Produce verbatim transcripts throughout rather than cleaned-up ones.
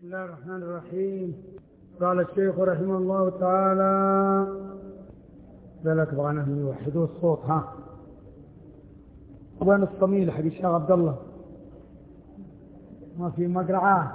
الله الرحمن الرحيم. قال الشيخ رحمه الله تعالى ذلك بغانا يوحدوا الصوت. ها وين الصميل حق الشيخ عبد الله؟ ما في مقرعة.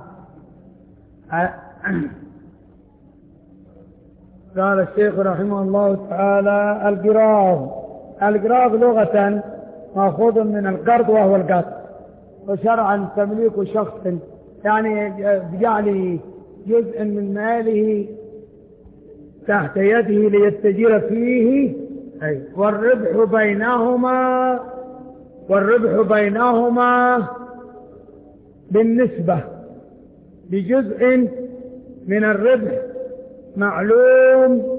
قال الشيخ رحمه الله تعالى القراض. القراض لغة مأخوذ من القرض وهو القرض، وشرعا تمليك شخص يعني بجعل جزء من ماله تحت يده ليستجير فيه، أي والربح بينهما والربح بينهما بالنسبة بجزء من الربح معلوم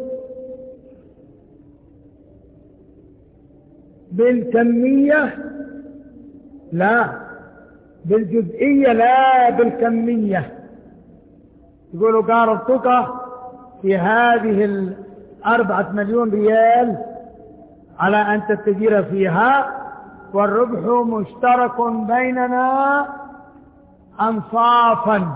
بالكمية لا بالجزئية لا بالكمية. يقولوا قارضتك في هذه الأربعة مليون ريال على أن تستجير فيها، والربح مشترك بيننا أنصافا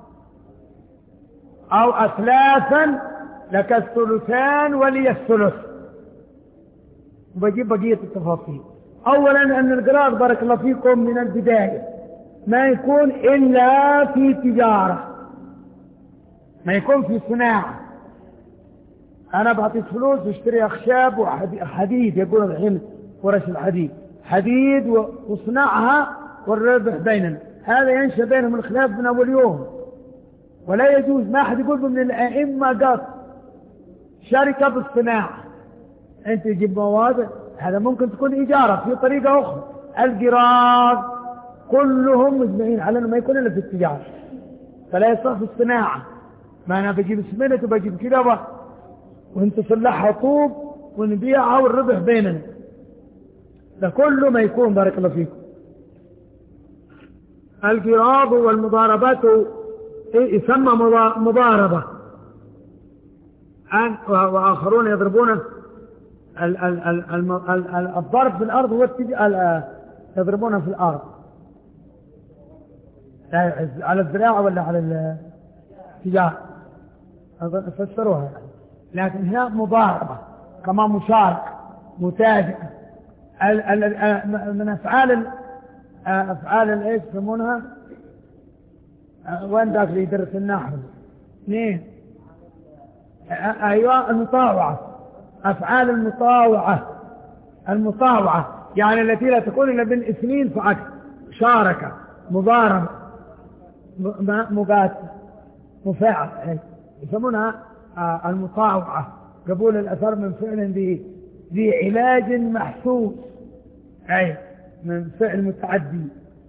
أو أثلاثا، لك الثلثان ولي الثلث. وبجيب بقية التفاصيل. أولا أن القراض بارك الله فيكم من البداية ما يكون إلا في تجارة، ما يكون في صناعة. أنا بعطيك فلوس واشتري أخشاب وحديد، يقول الحين ورش الحديد حديد وصنعها والربح بيننا، هذا ينشأ بينهم الخلاف من أول يوم، ولا يجوز. ما أحد يقول من الأئمة قط شركة بالصناعة، أنت تجيب مواد، هذا ممكن تكون إجارة في طريقة أخرى. القراض كلهم مجمعين على أنه ما يكون إلا في التجارة، فلا يصح في الصناعة. ما أنا بجيب سمنة وبجيب كده وانت تصلحها طوب ونبيعها والربح بيننا، ده كله ما يكون بارك الله فيكم. القراض والمضاربات يسمى مضاربة، وآخرون يضربون الضرب في الأرض هو يضربونه في الأرض على الزراعة ولا على التجارة فسروها، لكن هنا مضاربة كما مشارك متاجئة. من أفعال أفعال ايش يسمونها؟ وين ذاك اللي يدرس النحو؟ اثنين. أيوة المطاوعة. أفعال المطاوعة المطاوعة يعني التي لا تكون إلا بالاثنين فأكثر. شاركة، مضاربة، مقاتل، مفاعل، يسمونها المطاوعة. قبول الأثر من فعل ذي علاج محسوس، أي من فعل متعدي.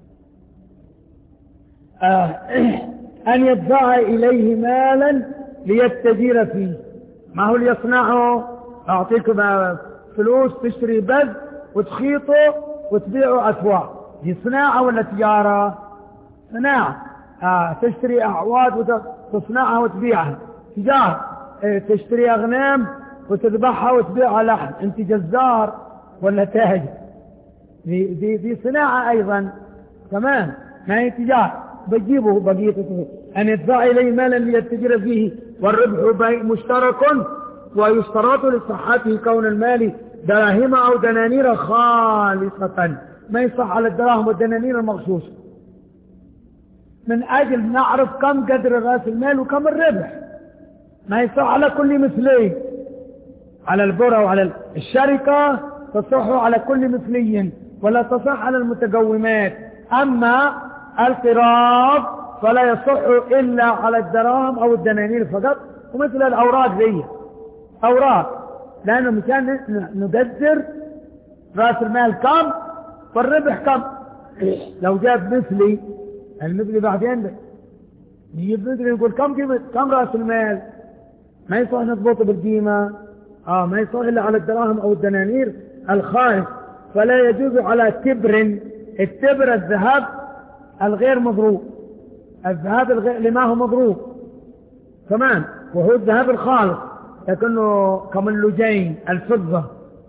آه أن يدفع إليه مالا ليستجير فيه. ما هو اللي يصنعه؟ أعطيك فلوس تشتري بذ وتخيطه وتبيعه أسواق، دي صناعة ولا تجارة؟ صناعة. آه تشتري أعواد وتصنعها وتبيعها، تجارة. اه تشتري أغنام وتذبحها وتبيعها لحم، أنت جزار ولا تاجر؟ دي, دي, دي صناعة أيضا كمان، ما هي تجارة. بجيبه بقية أن يدفع إليه مالا ليتجر فيه، والربح مشترك، ويشترط لصحته كون المال دراهم أو دنانير خالصة، ما يصح على الدراهم والدنانير المغشوشة، من أجل نعرف كم قدر رأس المال وكم الربح. ما يصح على كل مثلين، على البرة وعلى الشركة تصح على كل مثلي، ولا تصح على المتقومات. أما القراض فلا يصح إلا على الدراهم أو الدنانير فقط، ومثل الأوراق ذي أوراق، لأنه مكان نقدر رأس المال كم والربح كم. لو جاب مثلي المثلي بعدين يجيب مثلي يقول كم قيمة كم رأس المال، ما يصح نضبطه بالقيمة. آه ما يصح إلا على الدراهم أو الدنانير الخالص. فلا يجوز على تبر. التبر الذهب الغير مضروب، الذهب الغير لما هو مضروب كمان، وهو الذهب الخالص، لكنه كماللجين الفضة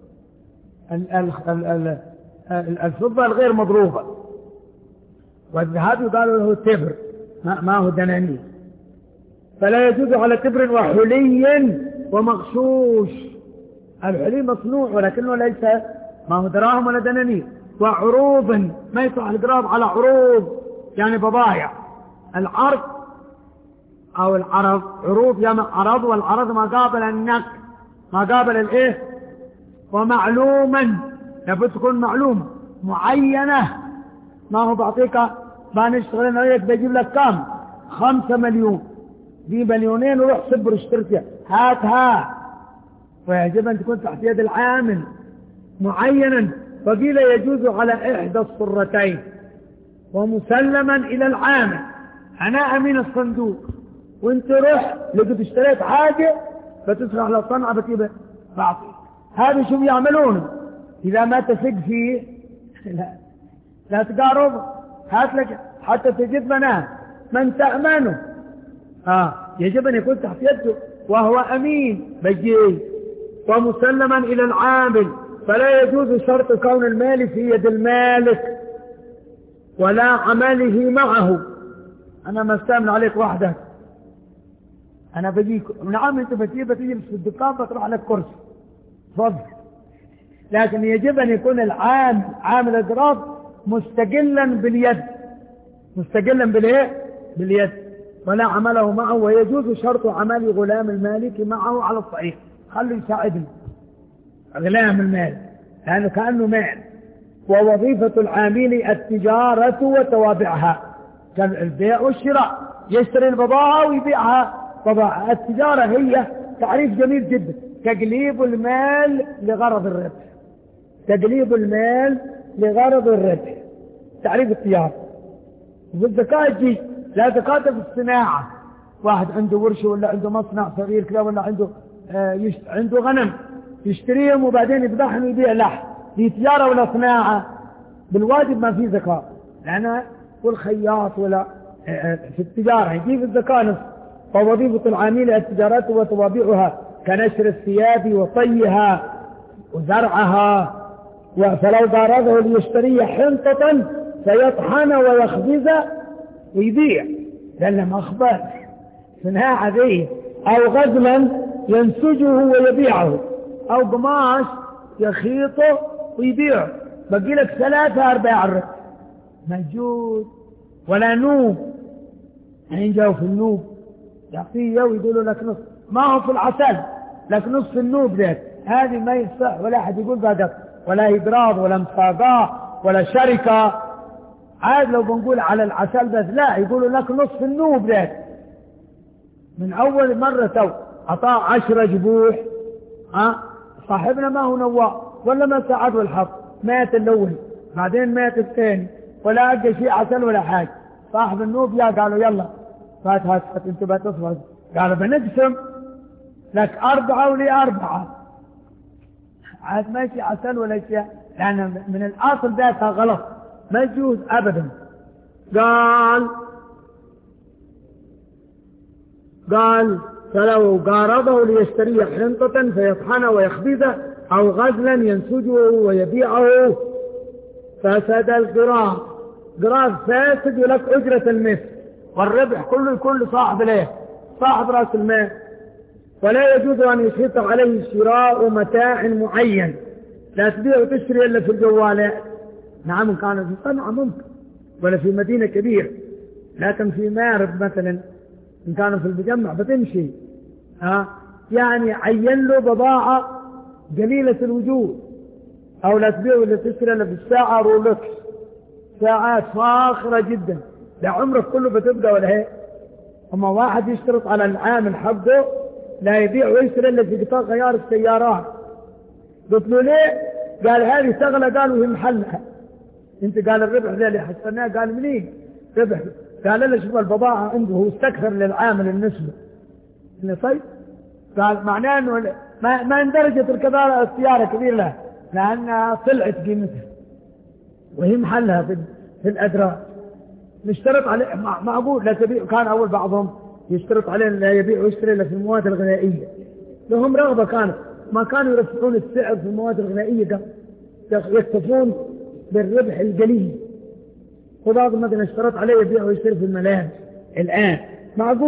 الفضة الغير مضروبة، والذهب يقال له تبر ما هو دنانير. فلا يجوز على تبر وحلي ومغشوش. الحلي مصنوع ولكنه ليس ما هو دراهم ولا دنانير. وعروض ما يصح الإضراب على عروض يعني بضائع. العرض أو العرض عروض يعني عرض، والعرض ما قابل النقد ما قابل الايه. ومعلوما لابد تكون معلومة معينة. ما هو بعطيك ما نشتغل انا وياك بجيب لك كم خمسة مليون دي مليونين وروح صبر اشتريتها هاتها، ويجب ان تكون تحت يد العامل معينا. فقيل يجوز على احدى الصرتين ومسلما الى العامل. انا امين الصندوق وانت روح لقد اشتريت حاجة فتسرح للصنعة بتجيبها بعطيك. هذا شو بيعملونه اذا ما تثق فيه لا لا تقارب هات لك حتى تجد مناه من تأمنه. آه يجب أن يكون تحت يده وهو أمين بجي ومسلما إلى العامل. فلا يجوز شرط كون المال في يد المالك ولا عمله معه. أنا ما استأمن عليك وحدك، أنا بجيك نعم أنت بتجي بتجي في الدكان بطرح لك كرسي تفضل، لكن يجب أن يكون العامل عامل إضراب مستقلا باليد مستقلا بالايه باليد ولا عمله معه. ويجوز شرط عمل غلام المالك معه على الصحيح. خلوا يساعدني غلام المال لأنه كأنه مال. ووظيفة العامل التجارة وتوابعها كالبيع والشراء، يشتري البضاعة ويبيعها بضاعة. التجارة هي تعريف جميل جدا تقليب المال لغرض الربح تقليب المال لغرض الربح تعريف التجارة. والذكاء تجي لا ذكاء في الصناعة. واحد عنده ورشة ولا عنده مصنع صغير كذا ولا عنده آه يشت... عنده غنم يشتريهم وبعدين يذبحهم ويبيع لحم. دي تجارة ولا صناعة؟ بالواجب ما في ذكاء لأنها والخياط ولا آه في التجارة يجي في الذكاء نصف. فوظيفة العامل التجارات وتوابعها كنشر الثياب وطيها وزرعها. فلو بارده ليشتري حنطة فيطحن ويخبز ويبيع لأنه مخبز صناعة ذي. أو غزلا ينسجه ويبيعه، أو قماش يخيطه ويبيعه. بقي لك ثلاثة أرباع الربح موجود. ولا نوب حين جاءوا في النوب يعطيه ويقولوا لك نصف ما هو في العسل لك نصف النوب ذاك. هذه ما يصح ولا أحد يقول بعدك ولا إضراب ولا مساقاه ولا شركة. عاد لو بنقول على العسل بس لا يقولوا لك نصف النوب ذاك من أول مرة. تو أعطاه عشرة جبوح أه؟ صاحبنا ما هو نواء ولا ما ساعده الحظ مات الأول بعدين مات الثاني ولا ألقى شيء عسل ولا حاجة. صاحب النوب يا قالوا يلا فات هات انتوا بتصفر قالوا بنقسم لك أربعة ولي أربعة. عاد ماشي عسل ولا شيء لأن من الأصل ذاتها غلط ما يجوز أبدا. قال قال فلو قارضه ليشتري حنطة فيطحن ويخبزه أو غزلا ينسجه ويبيعه فسد القراض. قراض فاسد ولك أجرة المثل والربح كله يكون لصاحب ليه صاحب رأس المال. ولا يجوز أن يشرط عليه شراء متاع معين. لا تبيع وتشتري إلا في الجوالات. نعم كان في صنعاء ممكن ولا في مدينة كبيرة، لكن في مارب مثلا إن كانوا في المجمع بتمشي ها يعني عين له بضاعة قليلة الوجود. أو لا تبيع ولا تشتري إلا في الساعة رولكس ساعات فاخرة جدا لا عمرك كله بتبقى ولا هيك. أما واحد يشترط على العامل حقه لا يبيع ويشتري إلا في قطاع غيار السيارات. قلت له ليه؟ قال هذه شغلة. قالوا هي محلها. انت قال الربح ذا اللي حسناه قال منين ربح؟ قال له شوف البضاعة عنده هو استكثر للعامل النسبة اللي طيب. قال معناه انه ما, ما اندرجت الكبار السيارة كبيرة له لأنها طلعت قيمتها وهي محلها في, في الأدراج. نشترط عليه معقول لا تبيع. كان أول بعضهم يشترط عليه لا يبيع ويشتري إلا في المواد الغذائية. لهم رغبة كانت ما كانوا يرفعون السعر في المواد الغذائية يكتفون بالربح القليل. وبعض مثلا اشترط عليه يبيع ويشتري في الملابس الآن معقول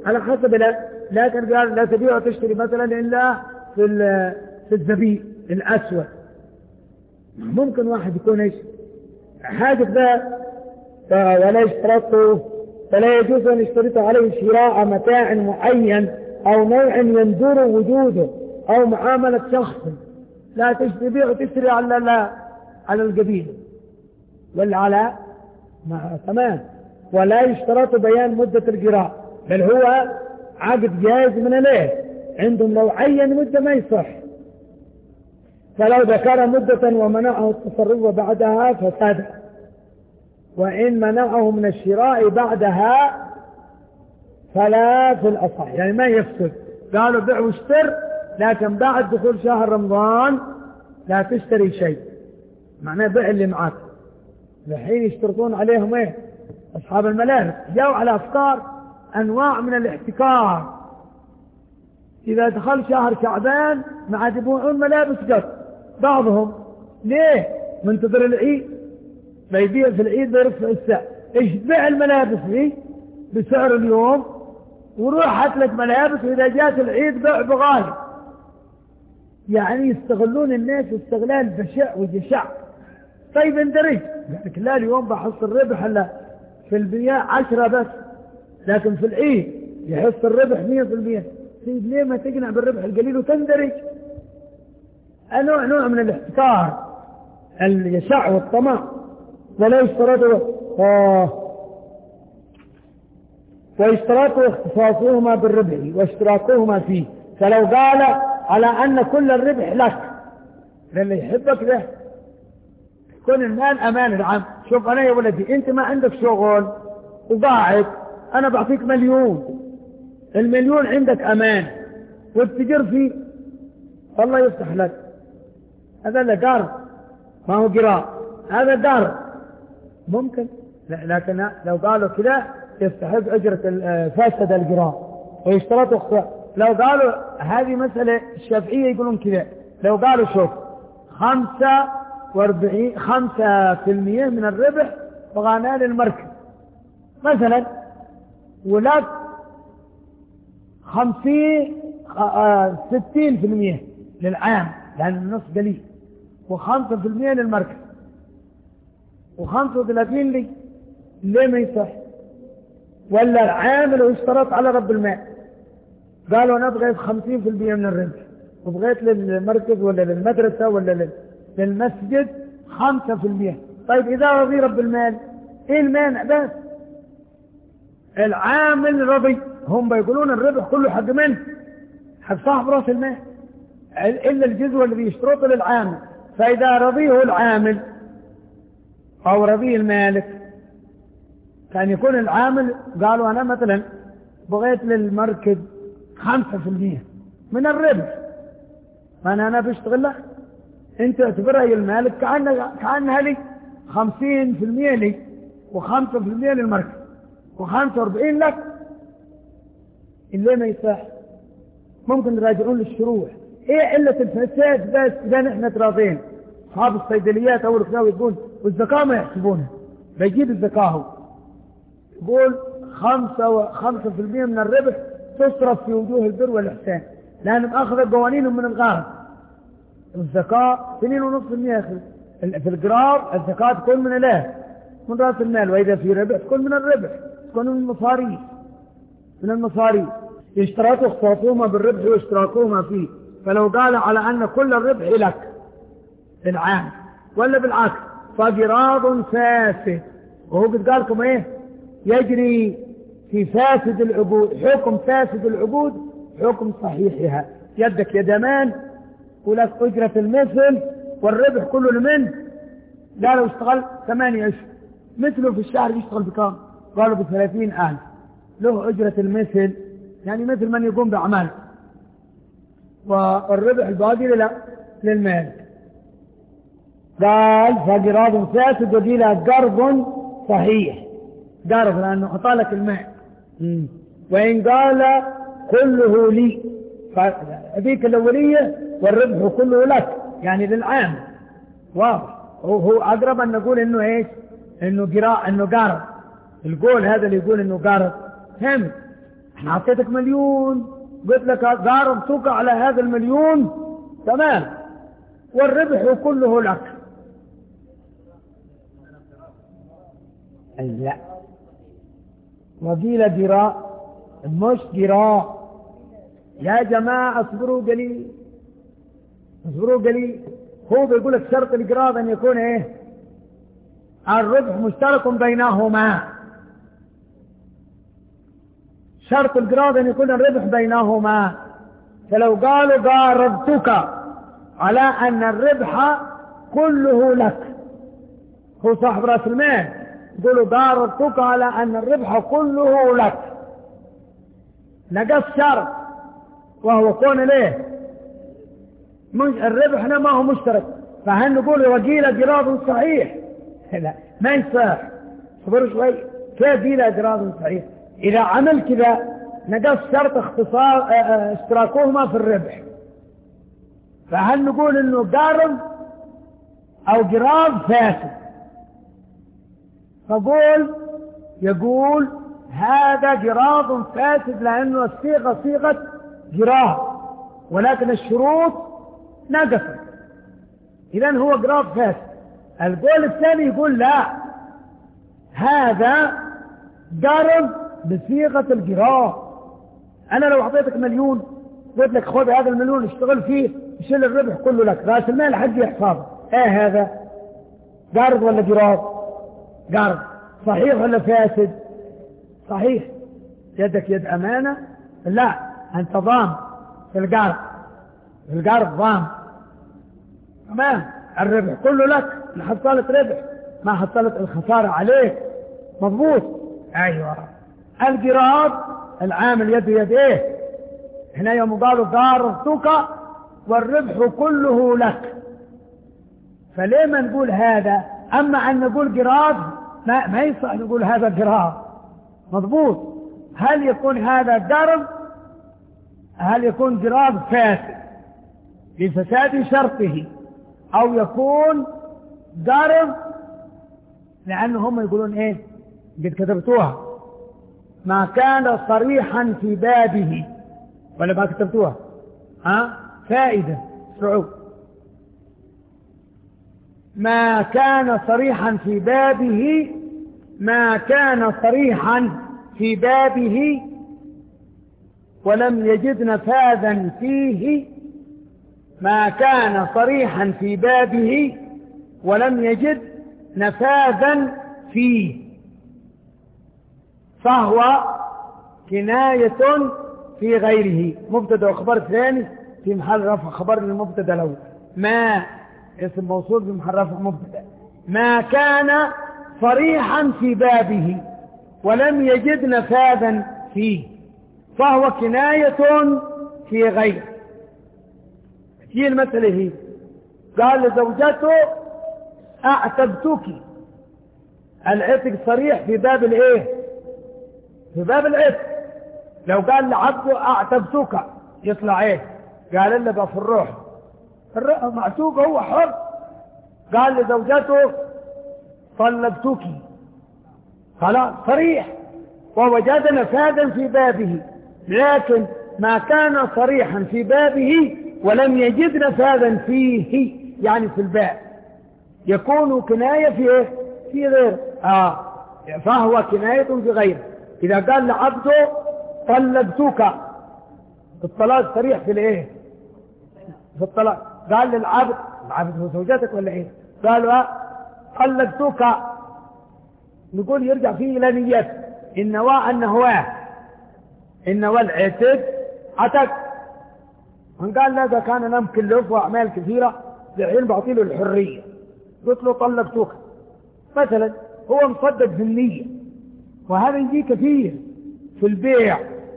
على حسب لا لكن قال لا تبيع وتشتري مثلا إلا في في الزبيب الأسود. ممكن واحد يكون ايش حاجة ده ولا يشترطه، فلا يجوز أن يشترط عليه شراء متاع معين أو نوع يندر وجوده أو معاملة شخص. لا تبيع وتشتري على لا على القبيلة ولا على ما تمام. ولا يشترط بيان مدة القراء، بل هو عقد جائز من الايه عندهم. لو عين مدة ما يصح، فلو ذكر مدة ومنعه التصرف بعدها فساد، وإن منعه من الشراء بعدها فلا في الأصح، يعني ما يفسد. قالوا بيع واشتر، لكن بعد دخول شهر رمضان لا تشتري شيء، معناه بيع اللي معك. الحين يشترطون عليهم ايه أصحاب الملابس، جاءوا على أفكار أنواع من الاحتكار. إذا دخل شهر شعبان ما عاد يبيعون ملابس قط بعضهم. ليه؟ منتظر العيد، بيبيع في العيد بيرفع السعر. ايش بيع الملابس فيه بسعر اليوم، وروح هات لك ملابس، وإذا جات العيد بيع بغالي. يعني يستغلون الناس استغلال بشع وجشع. طيب اندرج، لكن لا اليوم بحص الربح الا في البيع عشرة بس، لكن في العيد يحص الربح مية في المية. طيب ليه ما تقنع بالربح القليل وتندرج؟ نوع نوع من الاحتكار الجشع والطمع. ولا يشترط ويشترط اختصاصهما بالربح واشتراكهما فيه. فلو قال على أن كل الربح لك، للي يحبك ده كون المال أمان العام. شوف أنا يا ولدي أنت ما عندك شغل وقاعد، أنا بعطيك مليون، المليون عندك أمان والتجر فيه، الله يفتح لك. هذا لا قرض، ما هو قراء، هذا قرض ممكن. لكن لو قالوا كذا يستحق أجرة فاسد القراء ويشترطوا اختيار. لو قالوا هذه مسألة الشافعية يقولون كذا، لو قالوا شوف خمسة واربعين خمسة في المية من الربح بغانا للمركز مثلا، ولك خمسين ستين في المية للعام لأن النص قليل، وخمسة في المية للمركز، وخمسة وثلاثين لي. ليه ما يصح؟ ولا العامل واشترط على رب المال، قالوا أنا بغيت خمسين في المية من الربح، وبغيت للمركز ولا للمدرسة ولا للمسجد خمسة في المية. طيب إذا رضي رب المال إيه المانع؟ بس العامل رضي، هم بيقولون الربح كله حق من؟ حق صاحب راس المال، إلا الجزء اللي بيشترطه للعامل. فإذا رضيه العامل أو رضيه المالك، كان يكون العامل قالوا أنا مثلا بغيت للمركز خمسة في المية من الربح، فأنا أنا بشتغل له، أنت اعتبرها يا المالك كأنها كأنها لي خمسين في المية لي، وخمسة في المية للمركز، وخمسة واربعين لك. اللي ما يصح ممكن يراجعون للشروع. ايه علة الفساد؟ بس اذا نحن تراضين اصحاب الصيدليات او الخلاوي يقول والزكاة ما يحسبونها، بيجيب الزكاة يقول خمسة وخمسة في المية من الربح تصرف في وجوه البر والإحسان، لأنهم أخذ قوانينهم من الغرب. الزكاة اثنين ونصف في المية في القرار، الزكاة تكون من الايه من رأس المال، وإذا في ربح تكون من الربح، تكون من المصاريف من المصاريف. يشترطوا اختصاصهما بالربح واشتراكهما فيه. فلو قال على أن كل الربح لك العام، ولا بالعكس فقراض فاسد، وهو قد قال لكم ايه يجري في فاسد العقود حكم فاسد العقود حكم صحيحها، يدك يدمان ولك أجرة المثل والربح كله لمن؟ لا لو اشتغل ثمانية أشهر مثله في الشهر يشتغل بكام؟ قالوا بثلاثين ألف، له أجرة المثل، يعني مثل من يقوم بأعمال، والربح الباقي لا للمال. قال فقراض فاسد وقيل قرض صحيح، قرض لأنه أعطى لك الماء. وإن قال كله لي، فهذيك الأولية والربح كله لك يعني للعام، واضح. هو أقرب أن نقول إنه إيش؟ إنه قراء إنه قرض. القول هذا اللي يقول إنه قرض هم انا اعطيتك مليون، قلت لك قاربتك على هذا المليون، تمام، والربح كله لك. لا، وقيل جراء مش جراء. يا جماعة اصبروا قليل، اصبروا قليل. هو بيقول لك شرط القراض ان يكون ايه؟ الربح مشترك بينهما. شرط القراض ان يكون الربح بينهما. فلو قالوا قارضتك على ان الربح كله لك، هو صاحب راس المال، يقولوا قارضتك على ان الربح كله لك، نقص شرط وهو كون ليه مش الربح ما هو مشترك، فهل نقول وقيل قراض صحيح؟ لا، ما يصح. صبروا شوي، كيف قيل قراض صحيح؟ إذا عمل كذا نقص شرط اختصار اشتراكهما في الربح، فهل نقول انه قارض او قراض فاسد؟ فقول يقول هذا قراض فاسد لأنه الصيغة صيغة قراض، ولكن الشروط نقصت، إذن هو قراض فاسد. القول الثاني يقول لا، هذا قرض بصيغة القراض. أنا لو أعطيتك مليون قلت لك خذ هذا المليون اشتغل فيه يشيل الربح كله لك، رأس المال حقي حسابه، ايه هذا قرض ولا قراض؟ قرض. صحيح ولا فاسد؟ صحيح. يدك يد أمانة؟ لا، أنت ضام في القرض، القرض ضام، تمام، الربح كله لك، ما حصلت ربح، ما حصلت الخسارة عليك، مضبوط. أيوة. القراض العامل يد يد ايه؟ هنا يوم قالوا قارضتك والربح كله لك، فليه ما نقول هذا؟ أما أن نقول قراض ما, ما يصح نقول هذا قراض، مضبوط. هل يكون هذا قرض؟ هل يكون قراض فاسد لفساد شرطه، أو يكون قرض لأنه هم يقولون إيه؟ قد كتبتوها ما كان صريحا في بابه، ولا ما كتبتوها؟ ها؟ فائدة سعود. ما كان صريحا في بابه، ما كان صريحا في بابه ولم يجد نفاذا فيه، ما كان صريحا في بابه ولم يجد نفاذا فيه، فهو كناية في غيره. مبتدا وخبر ثاني في محل رفع خبر للمبتدا الأول. ما اسم موصول في محل رفع مبتدا. ما كان صريحا في بابه ولم يجد نفاذا فيه، فهو كناية في غيره. هي المسألة هي. قال لزوجته أعتبتك، العتق صريح في باب الايه؟ في باب العتق. لو قال لعبده أعتبتك يطلع ايه؟ قال اللي بقى في الروح، الروح معتوق هو حر. قال لزوجته طلبتك، خلاص صريح ووجد نفاذا في بابه. لكن ما كان صريحا في بابه ولم يجد نفاذا فيه، يعني في الباب، يكون كناية في ايه؟ في غير آه فهو كناية في غيره. إذا قال لعبده طلبتك، الطلاق صريح في الايه؟ في الطلاق. قال للعبد، العبد هو زوجتك ولا ايه؟ قالوا طلبتك، نقول يرجع فيه إلى نيته، النواة النهواه، النواة العتد عتق. من قال لا، ده كان انا مكلف واعمال كثيره، الحين بعطي له الحريه، قلت له طلبتك مثلا، هو مصدق في النيه، وهذا يجي كثير في البيع.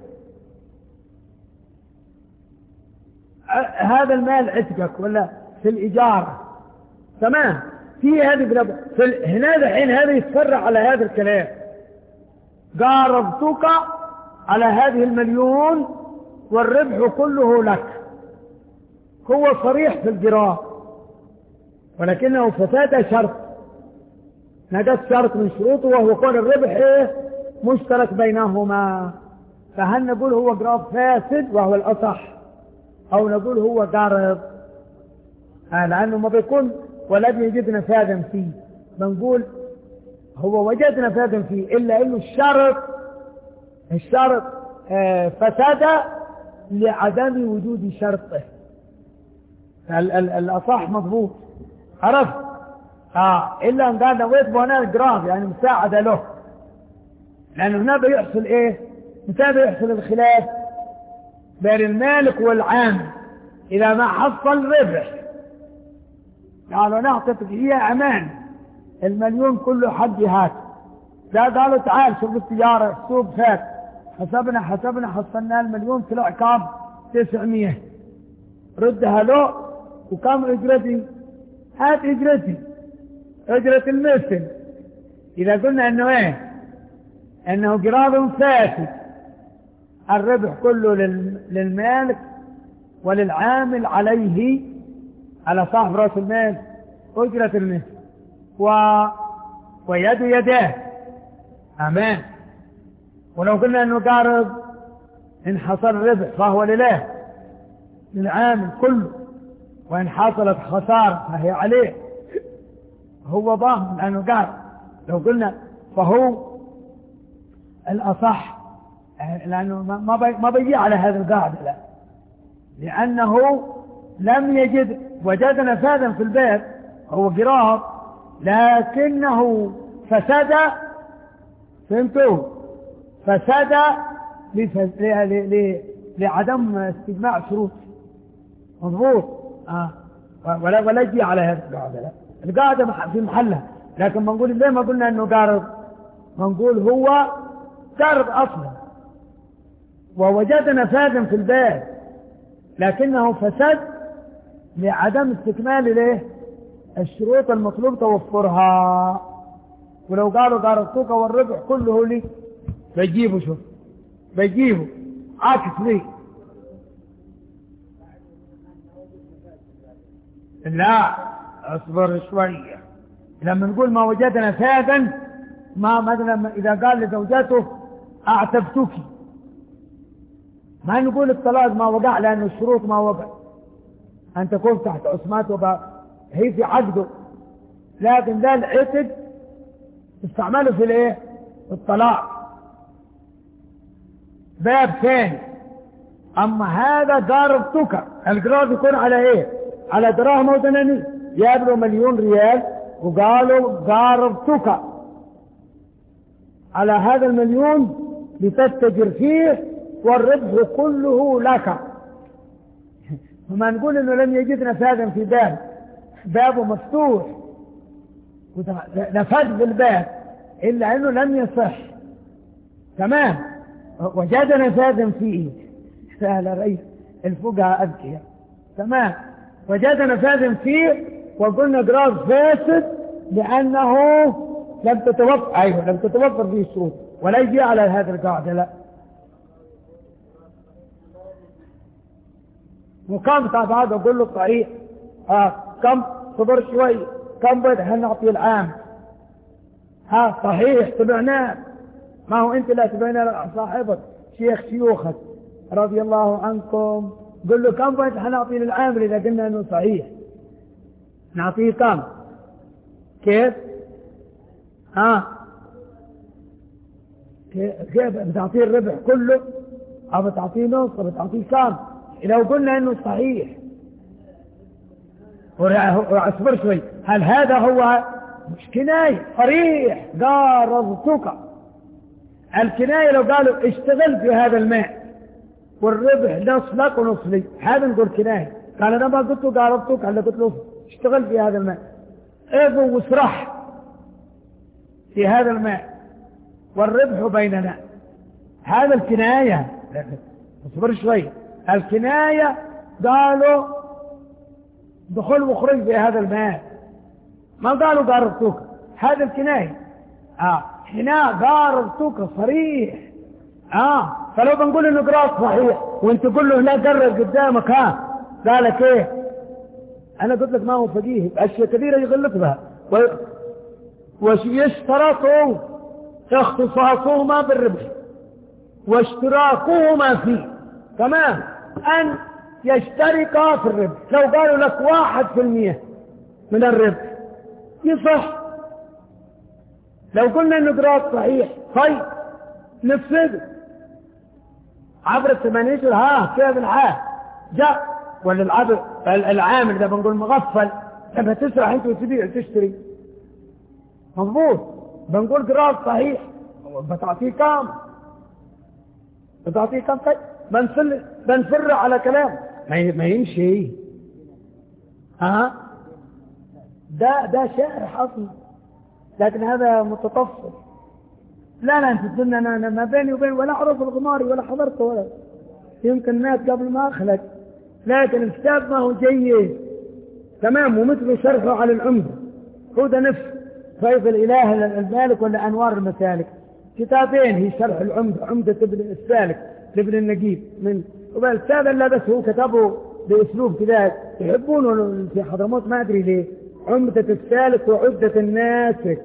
هذا المال عتقك ولا في الإجارة، تمام، في هذه في هنا الحين هذا يتفرع على هذا الكلام. قارضتك على هذه المليون والربح كله لك، هو صريح في القراء ولكنه فساد شرط، نقص شرط من شروطه، وهو كون الربح ايه؟ مشترك بينهما. فهل نقول هو قراض فاسد وهو الأصح، أو نقول هو قرض؟ آه لأنه ما بيكون ولم يجد نفاذا فيه، بنقول هو وجد نفاذا فيه إلا إنه الشرط الشرط آه فسد لعدم وجود شرطه. الأصح مضبوط، عرفت؟ آه إلا أن قال نويت بناء القراض يعني مساعدة له، لأنه هنا بيحصل إيه؟ متى بيحصل الخلاف بين المالك والعامل؟ إذا ما حصل ربح قالوا نعطيك هي أمان المليون كله حقي هات، لا قالوا تعال شوف التجارة السوق فات، حسبنا حسبنا حصلنا المليون طلع كام؟ تسعمية، ردها له وكم اجرتي؟ هات اجرتي، اجرة المثل. اذا قلنا انه ايه؟ انه قراض فاسد، الربح كله للمالك وللعامل عليه على صاحب راس المال اجرة المثل و... ويد يداه امان. ولو قلنا انه قارض ان حصل ربح فهو لله للعامل كله، وإن حصلت خسارة فهي عليه، هو ضامن لأنه قال. لو قلنا فهو الأصح، لأنه ما بيجي على هذا القاعدة، لا، لأنه لم يجد وجد نفاذا في البيت هو قراض، لكنه فسد، فهمتوا؟ فسد لعدم استجماع شروط، مضبوط. آه. ولا ولا يجي على هذه القاعدة، لا، القاعدة في محلها، لكن بنقول ليه ما قلنا انه قارض؟ بنقول هو قارض اصلا ووجد نفاذا في البيت، لكنه فسد لعدم استكمال له الشروط المطلوب توفرها. ولو قالوا قارضتك والربح كله لي بيجيبوا، شوف بيجيبوا عكس لي. لا اصبر شوية، لما نقول ما وجدنا نفاذا، ما مثلا إذا قال لزوجته أعتبتك، ما نقول الطلاق ما وقع لأن الشروط ما وقع، أن تكون تحت عصمات وبقى هي في عقده، لكن ده العتد استعمله في الايه؟ الطلاق، باب ثاني. أما هذا قارضتك، القراض يكون على ايه؟ على دراهم ودنانير، يقبلوا مليون ريال وقالوا قارضتك على هذا المليون لتتجر فيه والربح كله لك. وما نقول انه لم يجد نفاذا في باب، بابه مفتوح نفذ في الباب، الا انه لم يصح، تمام، وجد نفاذا فيه. سهل رئيس الفقهاء أذكياء، تمام، وجد نفاذا فيه وقلنا قراض فاسد لأنه لم تتوفر، أيوه لم تتوفر فيه الشروط، ولا يجي على هذا القاعدة، لا. وكم طبعا هذا أقول له الطريق، آه كم صبر شوي، كم بد هنعطي العام، ها صحيح تبعناه، ما هو أنت لا تبعنا صاحبك شيخ شيوخك رضي الله عنكم، قل له كم بد هنعطي للعامل إذا قلنا أنه صحيح، نعطيه كم؟ كيف؟ ها كيف بتعطيه الربح كله أو بتعطيه نص أو بتعطيه كم؟ لو قلنا أنه صحيح، واصبر شوي، هل هذا هو مش كناية صريح قارضتك؟ الكناية لو قالوا اشتغل في هذا الماء والربح نص لك ونص لي، هذا نقول كناية. قال أنا ما قلت له قارضتك، هل قلت له اشتغل في هذا الماء، اذو واسرح في هذا الماء والربح بيننا، هذا الكناية. اصبر شوي، الكناية قالوا دخول وخروج في هذا الماء، ما قالوا قارضتك، هذا الكناية. اه هنا قارضتك صريح، اه فلو بنقول انه قراض صحيح وانت تقول له لا قرر قدامك، ها قالك ايه؟ انا قلت لك ما هو فقيه، اشياء كثيره يغلط بها، ويشترطوا اختصاصهما بالربح، واشتراكهما فيه. تمام، أن يشتركا في الربح. لو قالوا لك واحد في المية من الربح يصح. لو قلنا انه قراض صحيح طيب نفذه عبر الثمانية اشهر. ها كيف الحال جاء ولا العبر العامل ده بنقول مغفل تبقى تسرح انت وتبيع تشتري مضبوط. بنقول قراض صحيح بتعطيه كام بتعطيه كام طيب بنفر بنفر على كلام ما يمشي. ها ده ده شارح اصلا، لكن هذا متطفل. لا لا انت تقول انا انا ما بيني وبين ولا اعرف الغماري ولا حضرته ولا يمكن الناس قبل ما اخلق، لكن الكتاب ما هو جيد تمام. ومثل شرحه على العمدة هو ده نفس فيض الاله المالك ولا انوار المسالك، كتابين هي شرح العمدة عمدة ابن السالك لابن النجيب من وبالكتاب لا بس هو كتبه باسلوب كذا يحبونه في حضرموت ما ادري ليه، عمدة السالك وعدة الناسك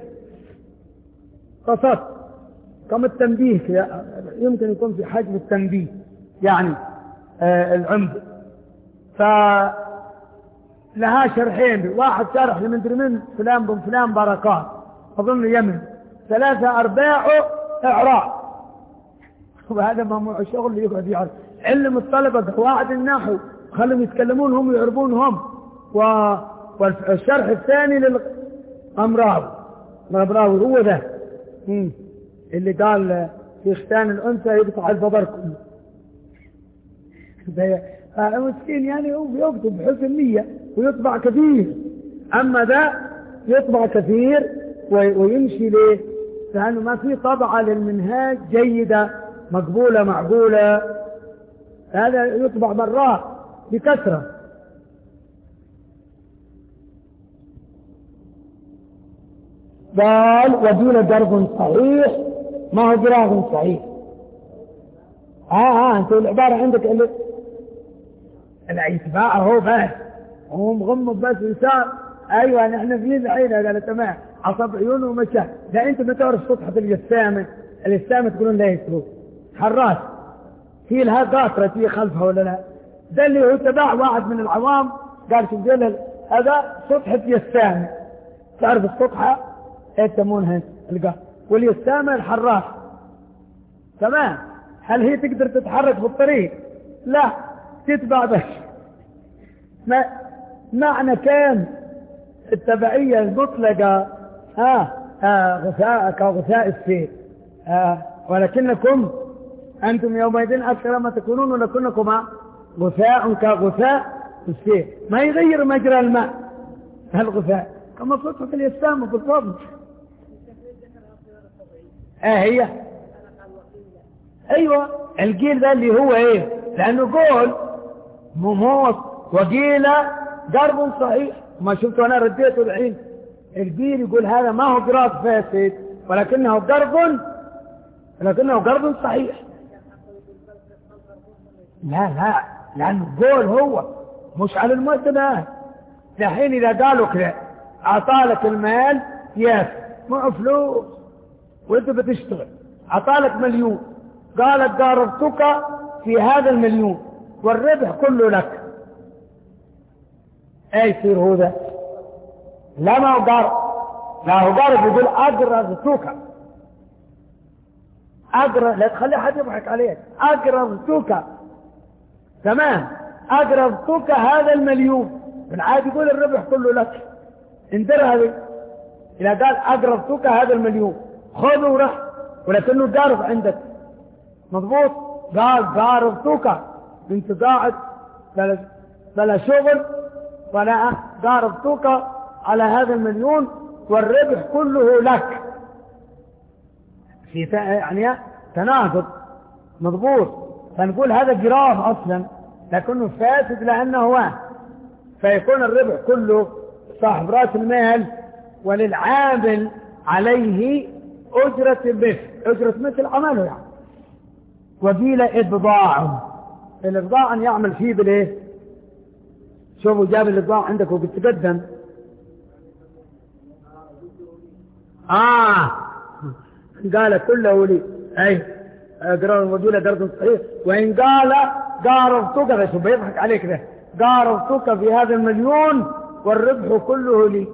قصد كم التنبيه كده يمكن يكون في حجم التنبيه يعني آه العمدة. فلها شرحين، واحد شرح لمدري من فلان بن فلان بركات أظن يمن ثلاثة أرباعه إعراب، وهذا ما الشغل اللي يقعد يعرف علم الطلبة قواعد النحو خلهم يتكلمون هم يعربون هم. و... والشرح الثاني للأمراوي الأمراوي هو ده مم. اللي قال في ختان الأنثى يقطع الببر كله. مسكين يعني هو يكتب بحسن نية ويطبع كثير، أما ده يطبع كثير ويمشي ليه؟ لأنه ما في طبعة للمنهاج جيدة مقبولة معقولة، هذا يطبع مرات بكثرة. قال ودون درب صحيح ما هو قراض صحيح. اه اه انت العبارة عندك اللي الاتباع هو بس هو مغمض بس يسار. ايوه نحن في الحين قال تمام عصب عيونه ومشى. لا انت ما تعرف سطحة الجسامة الجسامة تقولون لا يسرو حراس في لها قاطرة في خلفها ولا لا. ده اللي هو تبع واحد من العوام قال شوف ديل هذا سطحة جسامة تعرف السطحة يسمونها القاطرة والجسامة الحراس تمام. هل هي تقدر تتحرك في الطريق؟ لا تتبع بس. ما معنى كان التبعية المطلقة ها آه غثاء كغثاء السيل آه ولكنكم أنتم يومئذ أكثر ما تكونون ولكنكم غثاء كغثاء السيل ما يغير مجرى الماء هالغثاء كما صدفة اليسام بالضبط. اه هي ايوه الجيل ده اللي هو ايه لانه قول مموت وقيل ضرب صحيح ما شفته انا رديته الحين. الجيل يقول هذا ما هو قراض فاسد ولكنه ضرب ولكنه ضرب صحيح. لا لا لانه قول هو مش على المسلمات. الحين اذا قالوا كده اعطالك المال ياس معه فلوس وانت بتشتغل اعطالك مليون قالت قاربتك في هذا المليون والربح كله لك اي يصير هو ده؟ لا ما هو قارب. لا هو قارب يقول اقرضتك اقرض لا تخلي حد يضحك عليك اقرضتك تمام اقرضتك هذا المليون بالعادي يقول الربح كله لك اندر هذه. اذا قال اقرضتك هذا المليون خذه ورح ولكنه قارب عندك مضبوط. قال قاربتك انت قاعد بلا, بلا شغل ولا قاربتك على هذا المليون والربح كله لك في يعني تناقض مضبوط. فنقول هذا جراف اصلا لكنه فاسد لانه وهم فيكون الربح كله صاحب راس المال وللعامل عليه اجرة مثل اجرة مثل عمله يعني. وقيل إبضاع الإبضاع أن يعمل فيه بالإيه؟ شوفوا جاب الإبضاع عندك وبتقدم آه قال كله لي أي قرار وجوله قرض صحيح. وإن قال قارضتك، بس بيضحك عليك ده، قارضتك في هذا المليون والربح كله لي،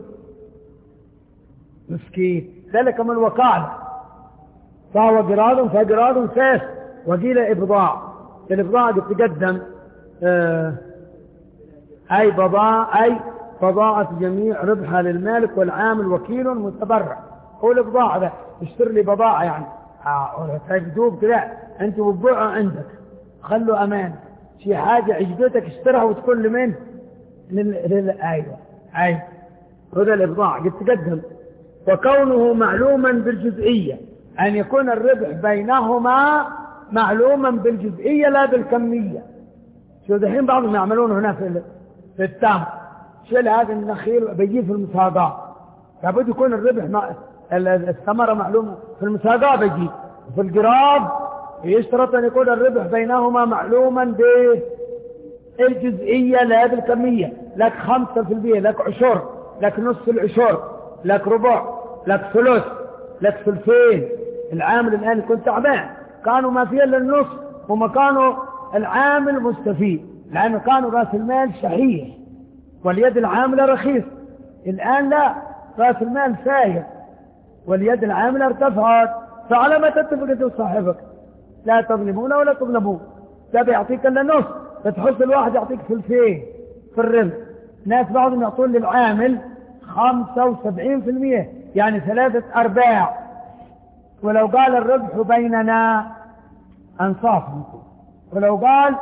مسكين. ذلك من الوكالة، فهو قراض فقراض ساس. وقيل إبضاع، الإبضاع تقدم آه أي بضاعة، أي بضاعة جميع ربحها للمالك والعامل وكيل متبرع. هو الإبضاع ده اشتري لي بضاعة يعني تجدوب كده أنت وتبيعها عندك، خلوا أمان. شي حاجة عجبتك اشترها وتكون لمن؟ لل... لل... أيوة أيوة هذا الإبضاع قد تقدم. وكونه معلوما بالجزئية، أن يكون الربح بينهما معلوما بالجزئية لا بالكمية. شو دحين بعضهم يعملون هنا في في التمر، شيل هذا النخيل بيجي في المساقات، لابد يكون الربح مع الثمرة معلومة في المساقات بيجي. وفي القراض يشترط أن يكون الربح بينهما معلوما بالجزئية لا بالكمية. لك خمسة في المية، لك عشر، لك نصف العشر، لك ربع، لك ثلث، لك ثلثين. العامل الآن يكون تعبان، كانوا ما فيه إلا النصف، وما كانوا العامل مستفيد، لأنه كانوا رأس المال شحيح واليد العاملة رخيص. الآن لا، رأس المال ساير واليد العاملة ارتفعت. فعلى ما تتفق أنت وصاحبك لا تظلمون ولا تظلمون. لا بيعطيك إلا نصف، فتحس الواحد يعطيك ثلثين في الربح. ناس بعضهم يعطون للعامل خمسة وسبعين في المية، يعني ثلاثة أرباع. ولو قال الربح بيننا أنصاف، ولو قال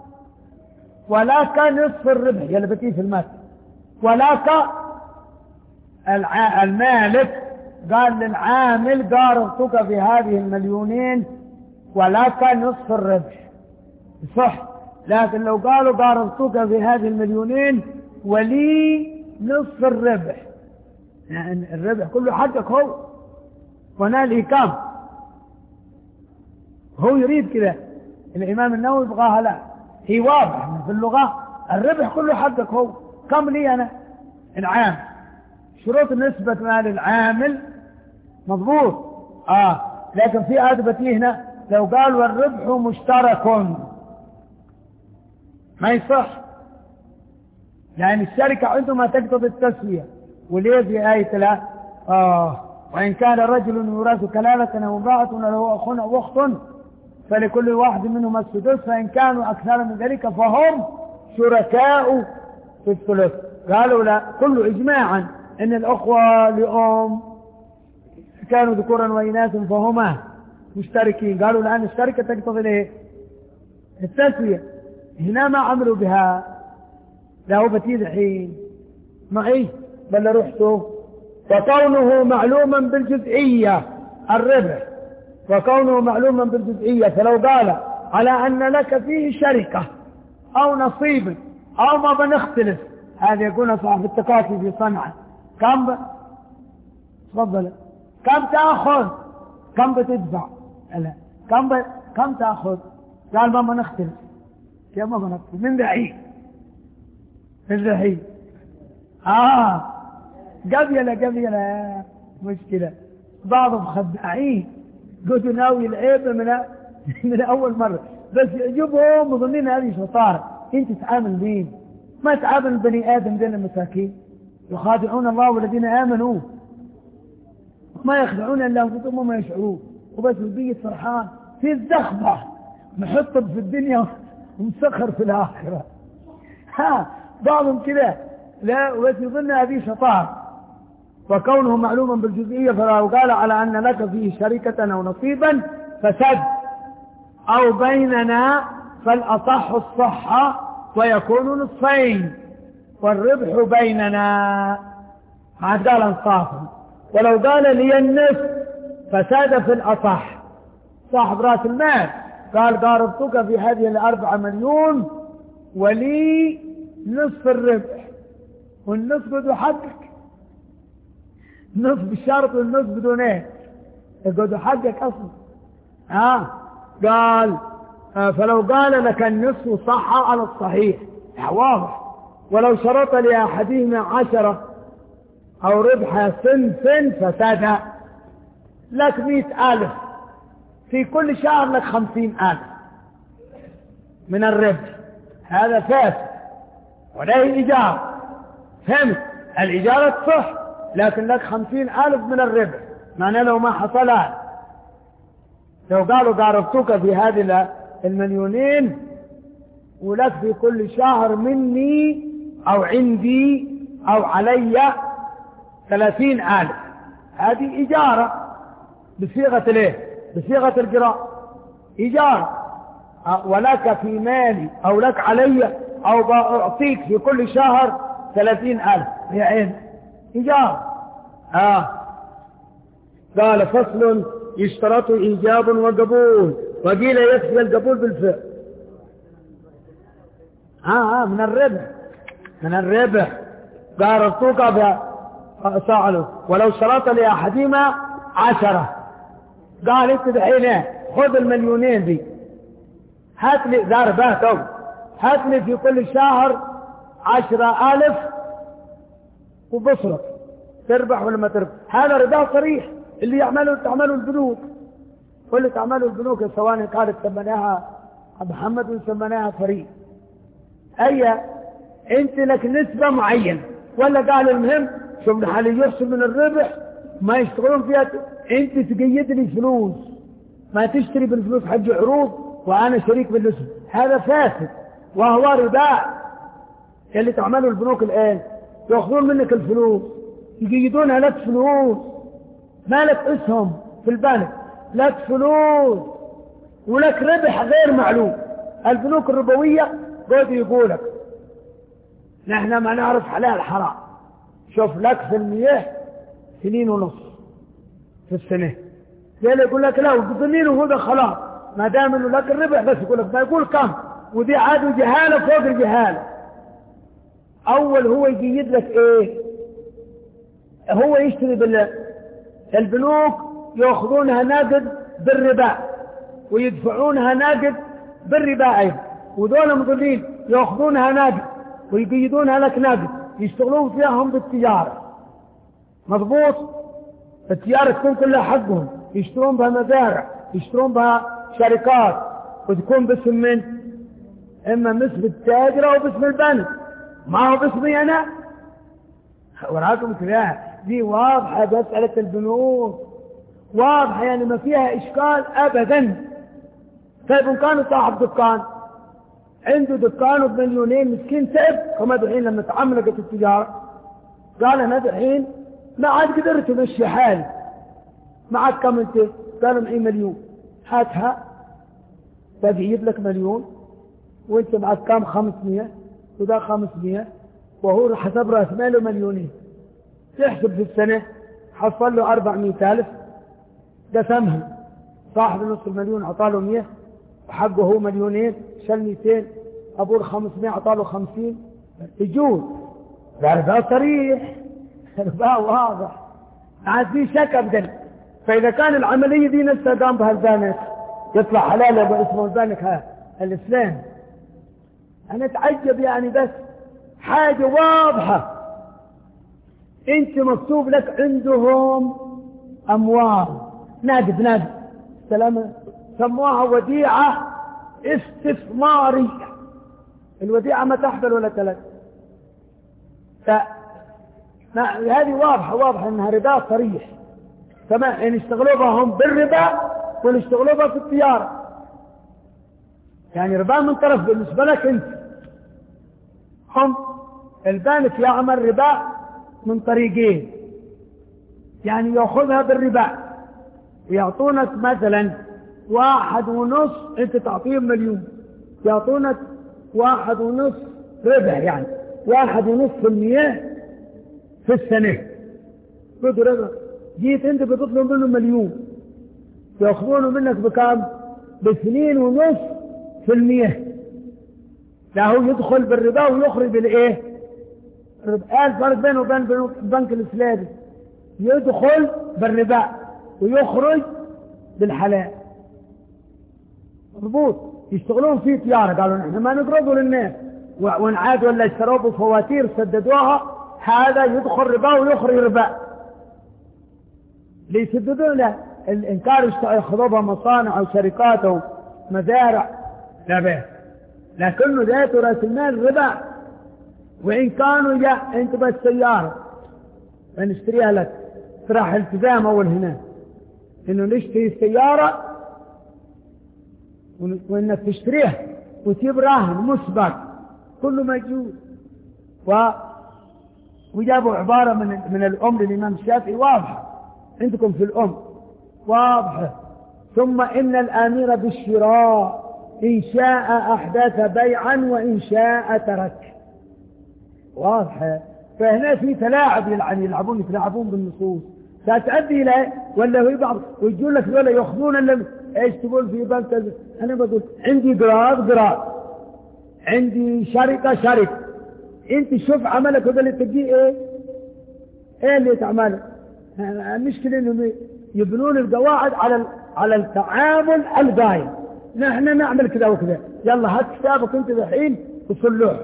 ولك نصف الربح يلي بتيه في المال، ولك المالك قال للعامل قارضتك في هذه المليونين ولك نصف الربح صح. لكن لو قالوا قارضتك في هذه المليونين ولي نصف الربح، يعني الربح كله حقك هو ونال كم هو يريد كده. الإمام النووي يبغاها لا، هي واضح في اللغة الربح كله حقك هو، كم لي أنا العام. شروط نسبة مال العامل مضبوط آه، لكن في أثبت هنا لو قال والربح مشترك ما يصح، يعني الشركة عندما تقتضي التسوية. وليه في آية لا آه وإن كان رجل يورث كلالة أو امرأة له أخ أو أخت فلكل واحد منهما السدس، فإن كانوا أكثر من ذلك فهم شركاء في الثلث. قالوا لا، كل إجماعا أن الأخوة لأم كانوا ذكورا وإناثا فهما مشتركين. قالوا الآن الشركة تقتضي ليه التسوية. هنا ما عملوا بها، لا هو بتيد حين معي بل رحته. وكونه معلوما بالجزئية الربح، وكونه معلوما بالجزئية، فلو قال على أن لك فيه شركة أو نصيب أو ما بنختلف، هذا يكون صاحب التكافي في صنعة. كم ب... تفضل كم تأخذ، كم بتدفع، لا كم ب... كم تأخذ، قال ما بنختلف، كيف ما بنختلف من بعيد من بعيد آه قبيلة قبيلة مشكلة. بعضهم خداعين قلتوا ناوي العيب من من أول مرة، بس يعجبهم مظنين هذه شطارة. انت تعامل مين؟ ما تعامل بني آدم ذين المساكين يخادعون الله والذين آمنوا، ما يخدعون إلا أنفسهم وما يشعرون. وبس البيت فرحان في الزخبة محطب في الدنيا ومسخر في الآخرة. ها بعضهم كده لا، وبس يظن هذه شطارة. وكونه معلوما بالجزئية، فلو قال على أن لك فيه شركة أو نصيبا فسد أو بيننا فالأصح الصحة ويكون نصفين والربح بيننا ما قال انصافا. ولو قال لي النصف فساد في الأصح. صاحب رأس المال قال قارضتك في هذه الأربعة مليون ولي نصف الربح، والنصف بدو حقك، نصف بالشرط والنصف بدون ايه بدو حقك اصلا. ها قال آه فلو قال لك النصف صح على الصحيح واضح. ولو شرط لأحدهما عشرة أو ربح سن سن فساد. لك مئة ألف في كل شهر لك خمسين ألف من الربح، هذا فاسد ولا هي إيجار. فهمت؟ الإيجار تصح لكن لك خمسين ألف من الربح، معناه لو ما حصل هذا، لو قالوا قاربتك في هذه المليونين ولك في كل شهر مني أو عندي أو علي ثلاثين ألف، هذه إجارة بصيغة الايه؟ بصيغة القراء إيجار. ولك في مالي أو لك علي أو بأعطيك في كل شهر ثلاثين ألف، هي عين إيجار. آه. قال فصل يشترط إيجاب وقبول، وقيل يكفي القبول بالفعل. آه, آه من الربح، من الربح قاربتوك فسأله ولو شرط لأحدهما عشرة، قال انت دحين خذ المليونين دي، هات لي دار باتو، هات لي في كل شهر عشرة ألف وبصرف، تربح ولا ما تربح. هذا ربا صريح اللي يعملوا تعملوا البنوك، واللي تعملوا البنوك سواء قالت سمناها محمد وسمناها فريق، أي انت لك نسبة معينة، ولا قال المهم شوف الحالي يحصل من الربح ما يشتغلون فيها، انت تقيد لي فلوس، ما تشتري بالفلوس حج عروض وانا شريك بالنسبة، هذا فاسد وهو ربا. اللي تعملوا البنوك الآن يأخذون منك الفلوس يقيدونها لك فلوس، ما لك اسهم في البنك، لك فلوس ولك ربح غير معلوم. البنوك الربوية قد يقولك نحن ما نعرف حلال حرام، شوف لك في المياه سنين ونص في السنة، قال يقول لك لا وقدمين وهذا خلاص ما دام انه لك الربح، بس يقول لك ما يقول كم، ودي عاد جهالة فوق الجهالة. اول هو يجيد لك ايه؟ هو يشتري بال البنوك يأخذونها نقد بالربا ويدفعونها نقد بالربا أيضا، ودول مضلين يأخذونها نقد ويقيدونها لك نقد، يشتغلون فيها هم بالتجارة. مضبوط؟ التجارة تكون كلها حقهم، يشترون بها مزارع، يشترون بها شركات، وتكون باسم من؟ إما باسم التاجرة أو باسم البنك، ما هو باسمي أنا. وراكم كذا دي واضحة مسألة البنوك، واضحة يعني ما فيها إشكال أبدا. طيب إن كان صاحب دكان عنده دكانه بمليونين مسكين تعب، كما دحين لما تعملقت التجارة قال أنا دحين ما عاد قدرت أمشي حالي، معك كم أنت؟ قال معي مليون، هاتها تجيب لك مليون وأنت معك كم؟ خمسمية، وده خمسمية، وهو حسب رأس ماله مليونين، تحسب في السنة حصل له أربعمائة ألف، قسمها صاحب نص المليون عطاله مية وحقه هو مليونين، شل ميتين، أبوه خمسمية عطاله خمسين، يجوز. ربا صريح، ربا واضح، عاد في شك أبدا. فإذا كان العملية دي نفسها قام بها البنك يطلع حلال باسمه البنك ها الإسلام. أنا أتعجب يعني، بس حاجة واضحة، أنت مكتوب لك عندهم أموال نقد نقد سلامة، سموها وديعة استثمارية. الوديعة ما تحمل ولا ثلاث، هذه واضحة واضحة انها ربا صريح. تمام، ان اشتغلوا بها هم بالربا ولا اشتغلوا بها في التجارة، يعني ربا من طرف بالنسبة لك انت. هم البنك يعمل ربا من طريقين، يعني يأخذها بالربا ويعطونك مثلا واحد ونص، انت تعطيهم مليون يعطونك واحد ونص ربح، يعني واحد ونص في المياه في السنة بدو ربح. جيت انت بتطلب منه مليون يأخذونه منك بكام؟ باثنين ونص في المياه. لا هو يدخل بالربا ويخرج بالايه؟ الفرق بينه وبين البنك الاسلامي، يدخل بالربا ويخرج بالحلال. مضبوط، يشتغلون فيه تجارة، قالوا نحن ما نقرضوا للناس ونعاد ولا اشتروا بفواتير سددوها، هذا يدخل ربا ويخرج ربا. ليسددون له، إن كانوا يخضبها مصانع أو شركات أو مزارع لا بأس، لكنه ذاته رأس المال ربا. وإن كانوا جاء أنت بس سيارة فنشتريها لك، تراح التزام أول هنا إنه نشتري السيارة وإنك تشتريها وتجيب راهن مسبق كله موجود. و... وجابوا عبارة من من الأم للإمام الشافعي واضحة عندكم في الأم واضحة: ثم إن الآمير بالشراء إن شاء أحدث بيعا وإن شاء ترك. واضحة. فهنا في تلاعب يعني يلعبون يتلاعبون بالنصوص ستؤدي إلى ولا هو بعض ويجون لك ولا يأخذون اللي ايش تقول في بنك. أنا بقول عندي قراض قراض، عندي شركة شركة، أنت شوف عملك وده اللي تجي إيه إيه اللي تعمله. المشكلة إنهم يبنون القواعد على على التعامل القايم. نحن نعمل كذا وكذا، يلا هات كتابك أنت الحين وصلوه.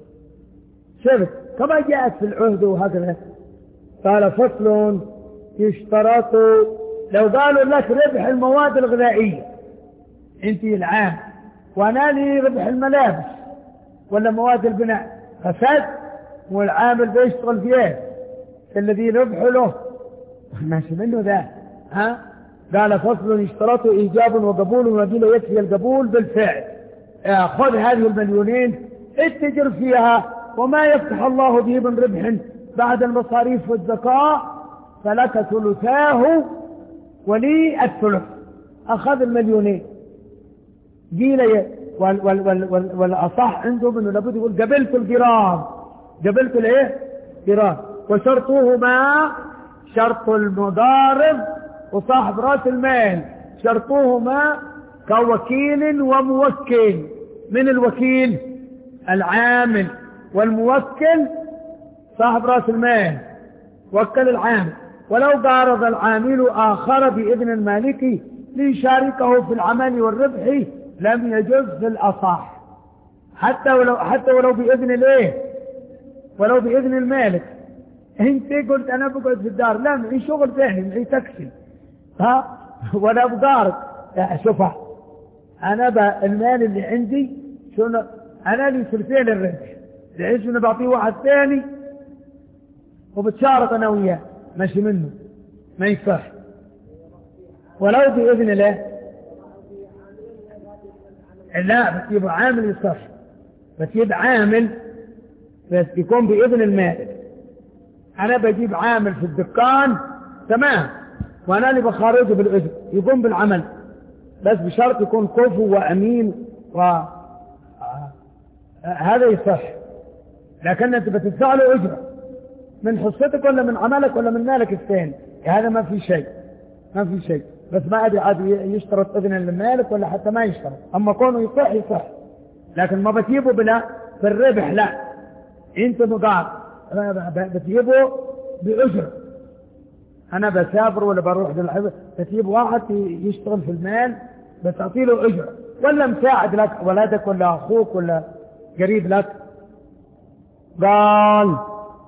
شفت كما جاءت في العهد وهكذا. قال فصل: يشترط لو قالوا لك ربح المواد الغذائية انت العام وانا لي ربح الملابس ولا مواد البناء فساد والعامل بيشتغل فيه الذي ربح له ماشي منه ذا. ها قال فصل: يشترط ايجاب وقبول وقيل يكفي القبول بالفعل. خذ هذه المليونين اتجر فيها وما يفتح الله به من ربح بعد المصاريف والزكاة فلك ثلثاه ولي الثلث. أخذ المليونين قيل وال وال وال وال والأصح عندهم أنه لابد يقول قبلت القراض. قبلت الايه قراض. وشرطوهما شرط المضارب وصاحب رأس المال شرطوهما كوكيل وموكل. من الوكيل العامل والموكل صاحب رأس المال وكل العامل. ولو قارض العامل آخر بإذن المالك ليشاركه في العمل والربح لم يجوز في الأصح حتى ولو حتى ولو بإذن الايه ولو بإذن المالك. انت قلت انا بقعد في الدار لا معي شغل ثاني معي تاكسي ها ولا بقارض. شوفها انا بقى المال اللي عندي شنو انا لي ثلثين الربح ليش انا بعطيه واحد ثاني وبتشارك انا وياه ماشي منه ما يصح ولو بإذن الله. لا بتجيب عامل يصح بتجيب عامل بس يكون بإذن المالك. أنا بجيب عامل في الدكان تمام وأنا اللي بخارجه بالإذن يقوم بالعمل بس بشرط يكون كفو وأمين و هذا يصح. لكن أنت بتدفع له أجرة من حصتك ولا من عملك ولا من مالك الثاني هذا ما في شيء ما في شيء. بس ما أدري عاد يشترط إذن للمالك ولا حتى ما يشترط. أما كونه يصح يصح لكن ما بتجيبه بلا في الربح لا أنت مقاط بتجيبه بأجر. أنا بسافر ولا بروح للحفظ بتجيب واحد يشتغل في المال بتعطي له أجر ولا مساعد لك ولدك ولا أخوك ولا قريب لك. قال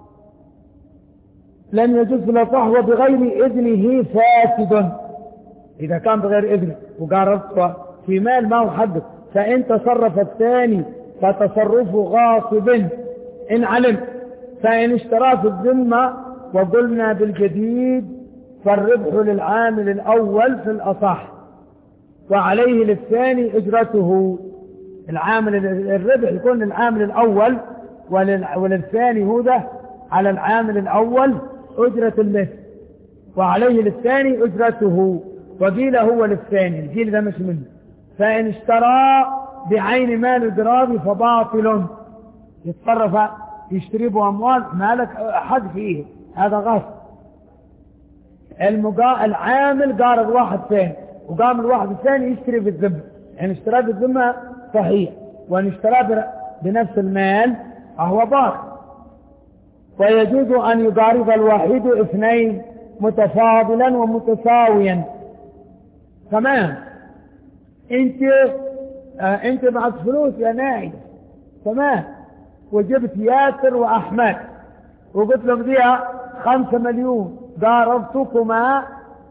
لن يجوز لصحوة بغير إذنه فاسد. إذا كان بغير إذنه وقارضت في مال ما هو حقك فإن تصرف الثاني فتصرفه غاصب إن علم. فإن اشترى في الذمة وقلنا بالجديد فالربح للعامل الأول في الأصح وعليه للثاني أجرته. العامل الربح يكون للعامل الأول وللثاني هو ده على العامل الأول أجرة المثل وعليه للثاني أجرته وقيل هو للثاني الجيل ده مش منه. فإن اشترى بعين مال القراض فباطل يتصرف يشتري به أموال مالك حد فيه هذا غصب. المقا... العامل قارض واحد ثاني وقام الواحد الثاني يشتري بالذمة يعني اشترى بالذمة صحيح وان اشترى بنفس المال فهو باطل. ويجوز أن يقارض الواحد اثنين متفاضلا ومتساويا. تمام انت آه انت معك فلوس يا ناعي تمام وجبت ياسر وأحمد وقلت لهم ديها خمسة مليون قارضتكما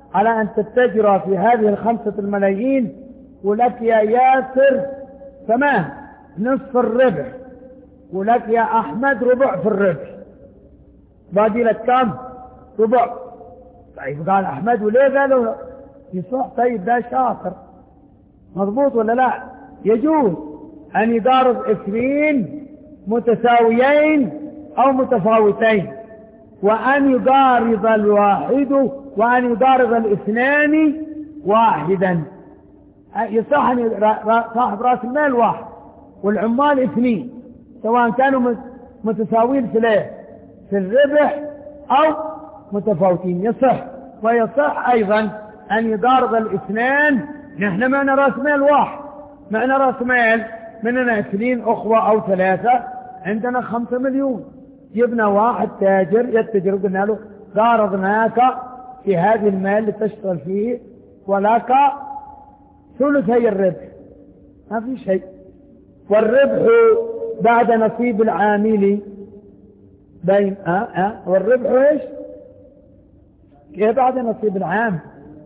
على أن تتجر في هذه الخمسة الملايين، ولك يا ياسر تمام نصف الربح، ولك يا أحمد ربع في الربح، باقي لك كم؟ ربع. طيب قال أحمد وليه؟ قالوا يصح. طيب ده شاطر مضبوط ولا لا؟ يجوز أن يضارب اثنين متساويين أو متفاوتين، وأن يضارب الواحد وأن يضارب الاثنان واحدا. يصح أن صاحب رأس المال واحد والعمال اثنين، سواء كانوا متساويين في الايه في الربح أو متفاوتين، يصح. ويصح أيضا أن يضارب الاثنان. نحن معنا رأس مال واحد، معنا رأس مال مننا اثنين أخوة أو ثلاثة، عندنا خمسة مليون، جبنا واحد تاجر يتجر، قلنا له ضاربناك في هذه المال اللي تشتغل فيه ولك ثلثي الربح، ما في شيء. والربح بعد نصيب العامل بين أه أه والربح ايش؟ كيف بعد نصيب العامل؟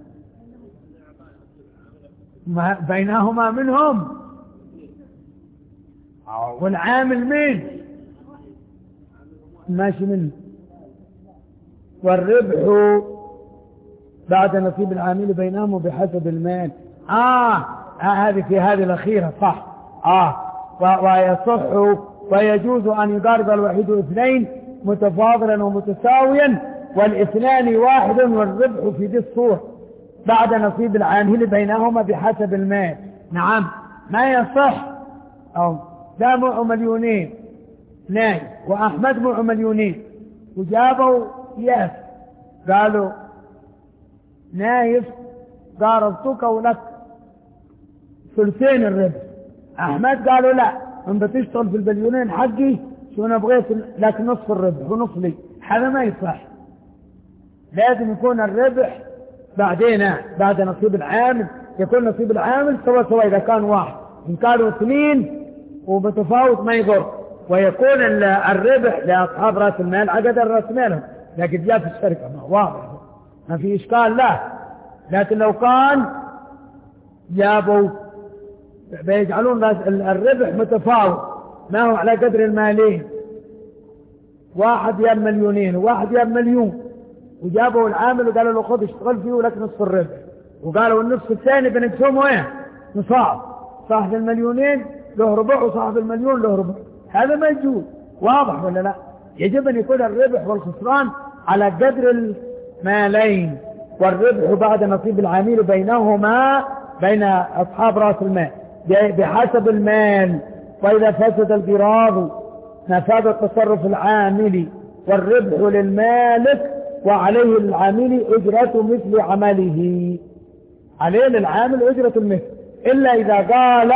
بينهما منهم والعامل مين؟ ماشي منه. والربح بعد نصيب العامل بينهم بحسب المال. آه, آه هذه في هذه الأخيرة صح. آه ويصح ويجوز أن يضارب الواحد اثنين متفاضلا ومتساويا، والاثنان واحد، والربح في دي الصورة بعد نصيب العامل بينهما بحسب المال. نعم ما يصح. أو ده معه مليونين ناي وأحمد معه مليونين، وجابوا ياس قالوا نايف ضاربتك ولك ثلثين الربح. أحمد قالوا لا، ان بتشتغل في المليونين حقي شو انا بغيت لك نصف الربح ونصف لي. هذا ما يصح، لازم يكون الربح بعدين بعد نصيب العامل، يكون نصيب العامل سوا سوا. إذا كان واحد، إن كانوا اثنين وبتفاوت ما يضر، ويكون الربح لأصحاب رأس المال عقد رأس مالهم، لكن جاء في الشركة ما واضح ما في إشكال لا. لكن لو كان جابوا بيجعلون الربح متفاوت ما هو على قدر المالين، واحد يا مليونين وواحد يا مليون، وجابوا العامل وقالوا له خذ اشتغل فيه ولك نصف الربح، وقالوا النصف الثاني بنقسمه وين نصاب، صاحب المليونين له ربع وصاحب المليون له ربع. هذا ما يجوز. واضح ولا لا؟ يجب أن يكون الربح والخسران على قدر المالين، والربح بعد نصيب العامل بينهما بين أصحاب رأس المال بحسب المال. وإذا فسد القراض نفذ تصرف العامل والربح للمالك، وعليه العامل أجرة مثل عمله. عليه للعامل أجرة المثل، إلا إذا قال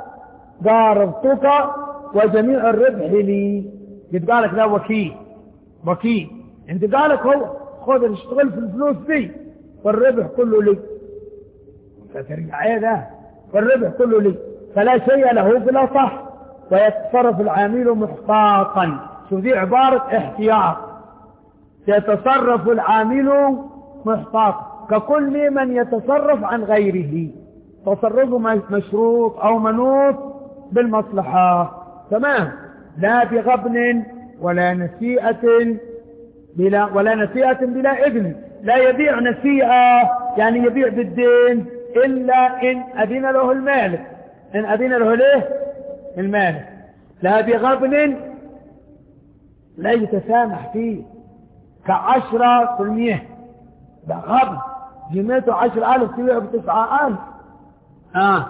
ضاربتك وجميع الربح لي. يتقال لك لا وكيل وكيل، انت قالك هو خذ اشتغل في الفلوس دي والربح كله لي، فترجع ايه ده والربح كله لي، فلا شيء له بلا صح. ويتصرف العامل محتاطا. شو دي عبارة احتياط. يتصرف العامل محتاطا ككل من يتصرف عن غيره، تصرفه مشروط او منوط بالمصلحة. تمام. لا بغبن ولا نسيئة بلا ولا نسيئة بلا إذن. لا يبيع نسيئة يعني يبيع بالدين إلا إن أذن له المالك. إن أذن له ليه المالك. لا بغبن لا يتسامح فيه كعشرة في المية. ده غبن جميته عشر ألف تبيع بتسعة ألف. آه.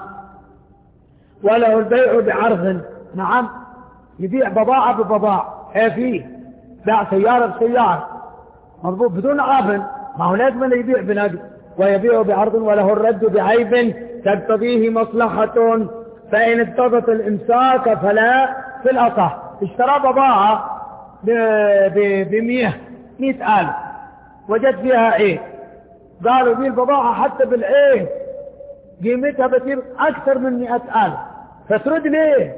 وله البيع بعرض. نعم يبيع بضاعة ببضاعة. ايه فيه باع سيارة بسيارة مضبوط بدون غبن، ما هو لازم اللي يبيع بنقد. ويبيع بعرض وله الرد بعيب تقتضيه مصلحة، فإن اقتضت الإمساك فلا. في الأصح اشترى بضاعة بمئة مئة ألف، وجد فيها عيب، قالوا دي البضاعة حتى بالعيب قيمتها بتصير أكثر من مئة ألف، فترد ليه؟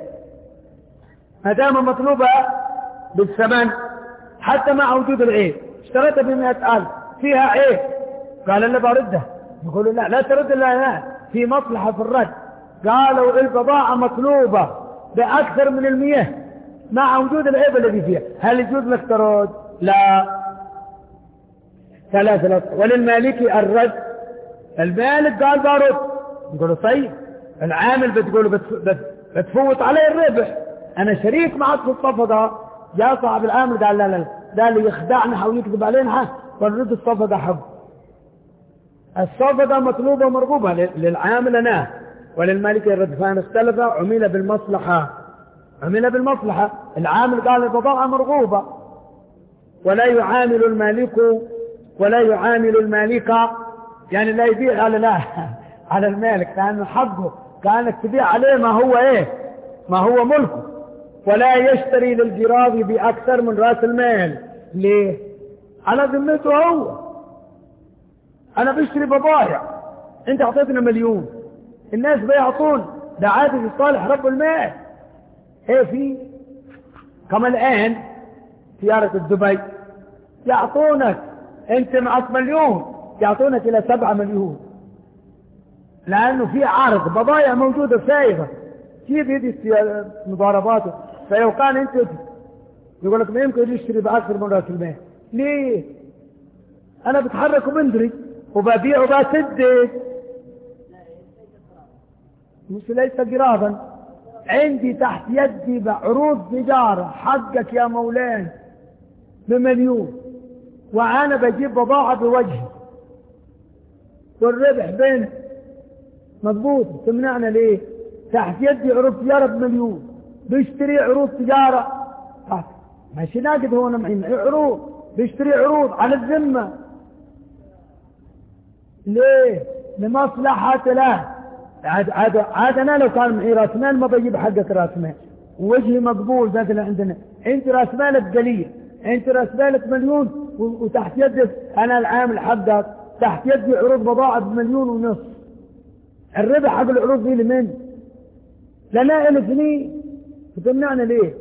ما دام مطلوبة بالثمن حتى مع وجود العيب. اشتريتها بمئة ألف فيها عيب، قال أنا بردها. يقولوا لا لا ترد إلا لا في مصلحة في الرد. قالوا البضاعة مطلوبة بأكثر من المياه مع وجود العيب الذي فيها، هل يجوز لك ترد؟ لا. ثلاثة ثلاثة. وللمالكي الرد. المالك قال برد. يقولوا طيب العامل بتقولوا بتفوت علي الربح، أنا شريك معك في الصفقة. جاء صاحب العامل قال لا لا ده اللي يخدعنا أو يكذب علينا ونرد الصفقة حق. الصفقة مطلوبة مرغوبة للعامل أنا وللمالك الرد. فان اختلف عمل بالمصلحة. عمل بالمصلحة. العامل قال البضاعة مرغوبة ولا يعامل المالك ولا يعامل المالك، يعني لا يبيع على لا على المالك كان حقه، كانك تبيع عليه ما هو ايه ما هو ملكه. ولا يشتري للجراض بأكثر من رأس المال. ليه؟ على ذمته هو. أنا بشتري بضائع، أنت أعطيتنا مليون، الناس بيعطون، ده عادي في صالح رب المال. إيه في كما الآن سيارة الدبي يعطونك أنت معك مليون يعطونك إلى سبعة مليون، لأنه في عرض بضائع موجودة سايبة كيف يدي مضارباته. فلو كان أنت يقول لك ما يمكن يشتري بأكثر من رأس المال. ليه؟ أنا بتحرك وبندري وببيع وبسدد، مش ليس قراضا. عندي تحت يدي بعروض تجارة حقك يا مولانا بمليون، وأنا بجيب بضاعة بوجهي والربح بين مضبوط. تمنعنا ليه؟ تحت يدي عروض تجارة بمليون، بيشتري عروض تجارة ماشي ناقد، هو معين عروض بيشتري عروض على الذمة. ليه؟ لمصلحة له. عاد عاد عاد أنا لو كان معي راس مال ما بجيب حقك راس مال ووجهي مقبول مثلا عندنا. أنت راس مالك قليل، أنت راس مالك مليون وتحت يدك أنا العامل حقك تحت يدي عروض بضاعة بمليون ونص. الربح حق العروض دي لمن؟ لنا إلى سنين. فتمنعنا ليه؟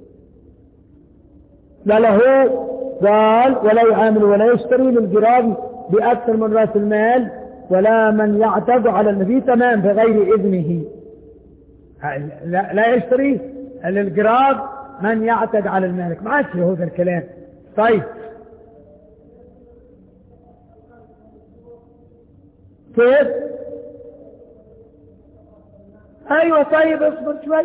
لا له قال ولا يعامل ولا يشتري للجراب بأكثر من رأس المال ولا من يعتد على النبي تمام بغير إذنه. لا, لا يشتري للجراب من يعتد على المالك. ما عادش هذا الكلام. طيب كيف؟ أيوة طيب اصبر شوي.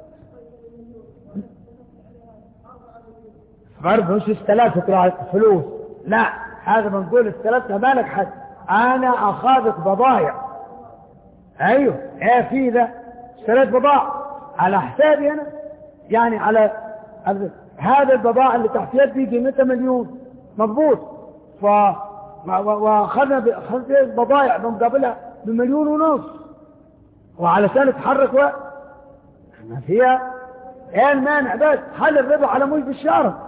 برضه مش استلافك فلوس، لا هذا بنقول استلفتها مالك حد. انا اخذت بضايع. ايوه ايه في ذا اشتريت بضاعة على حسابي انا، يعني على هذا البضاعة اللي تحت يدي قيمتها مليون مضبوط، ف واخذنا باخذت بضايع بمقابلها بمليون ونص، وعلشان اتحرك وقت ما فيها ايه المانع بس حل الربح على موجب الشارع.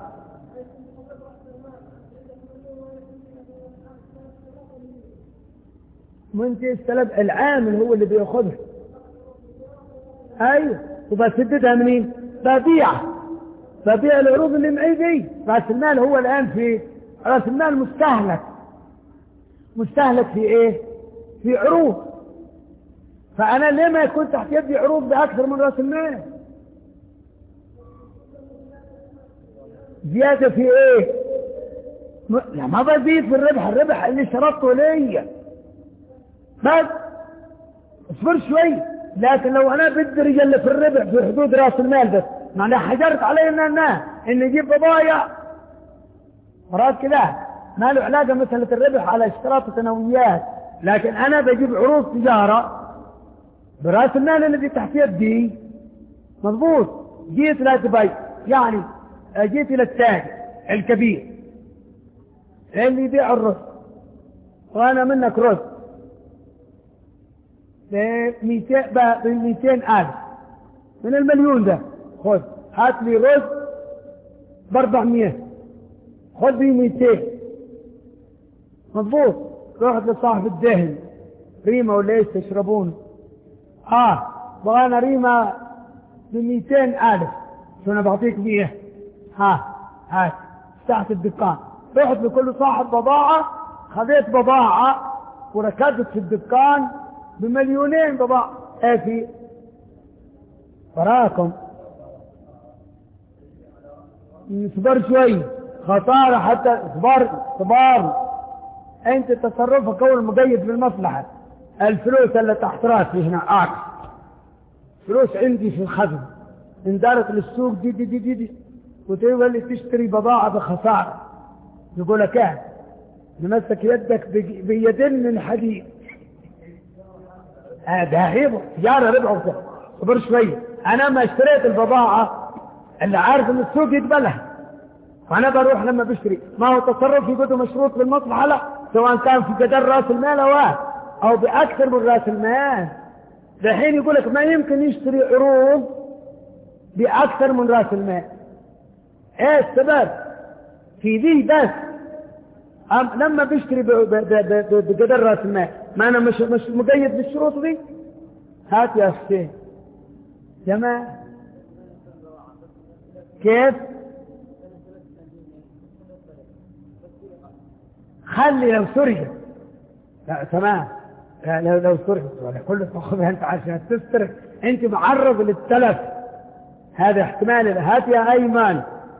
وانت استلب العامل هو اللي بياخذها. ايوه وبسددها منين؟ ببيعها، ببيع العروض اللي معي دي. راس المال هو الان في راس المال مستهلك. مستهلك في ايه؟ في عروض. فانا ليه ما يكون تحت يدي عروض باكثر من راس المال؟ زياده في ايه؟ لا ما بزيد في الربح، الربح اللي شرطته ليا بس اصبر شوي. لكن لو انا بدي رجل في الربح في حدود راس المال بس معناها حجرت علي ان انا ان يجيب بضايع مرات كده ما له علاقه مساله الربح على اشتراط الثانويات، لكن انا بجيب عروض تجاره براس المال الذي تحت يدي مضبوط. جيت لا تبي يعني جيت الى التاجر الكبير اللي يبيع الرز وانا منك رز بمئتين ألف من المليون ده، خذ هات لي رز باربعمية، خذ لي مئتين مضبوط. رحت لصاحب الدهن ريمة ولا ايش تشربون؟ اه بغانا ريمة بمئتين ألف، شو انا بعطيك مية، ها هات تحت الدكان. رحت لكل صاحب بضاعة خذيت بضاعة وركزت في الدكان بمليونين بضاعة، ايه في وراكم اصبر شوي خسارة، حتى اصبر اصبر. انت تصرفك اول مقيد بالمصلحة. الفلوس اللي تحت راسي هنا عكس فلوس عندي في الخزن، اندارت للسوق دي دي دي دي, دي. وتقول لي تشتري بضاعة بخسارة، يقول لك ايه نمسك يدك بيدين من حديد. هذا عيبه تجارة ربعه. صبر شوي، انا ما اشتريت البضاعة اللي عارف ان السوق يقبلها، فانا بروح لما بشتري ما هو تصرف يقول مشروط بالمصلحة، لا سواء كان في قدر راس المال او او باكثر من راس المال. الحين يقول لك ما يمكن يشتري عروض باكثر من راس المال. ايه السبب في ذي بس؟ لما بيشتري بقدر راس المال ما انا مش مش مقيد بالشروط دي. هات يا اختي جماعة كيف خلي لو سرقت، لا تمام، لو لو سرقت ولا كل تاخذها انت عشان تسترق، انت معرض للتلف، هذا احتمال. هات يا ايمن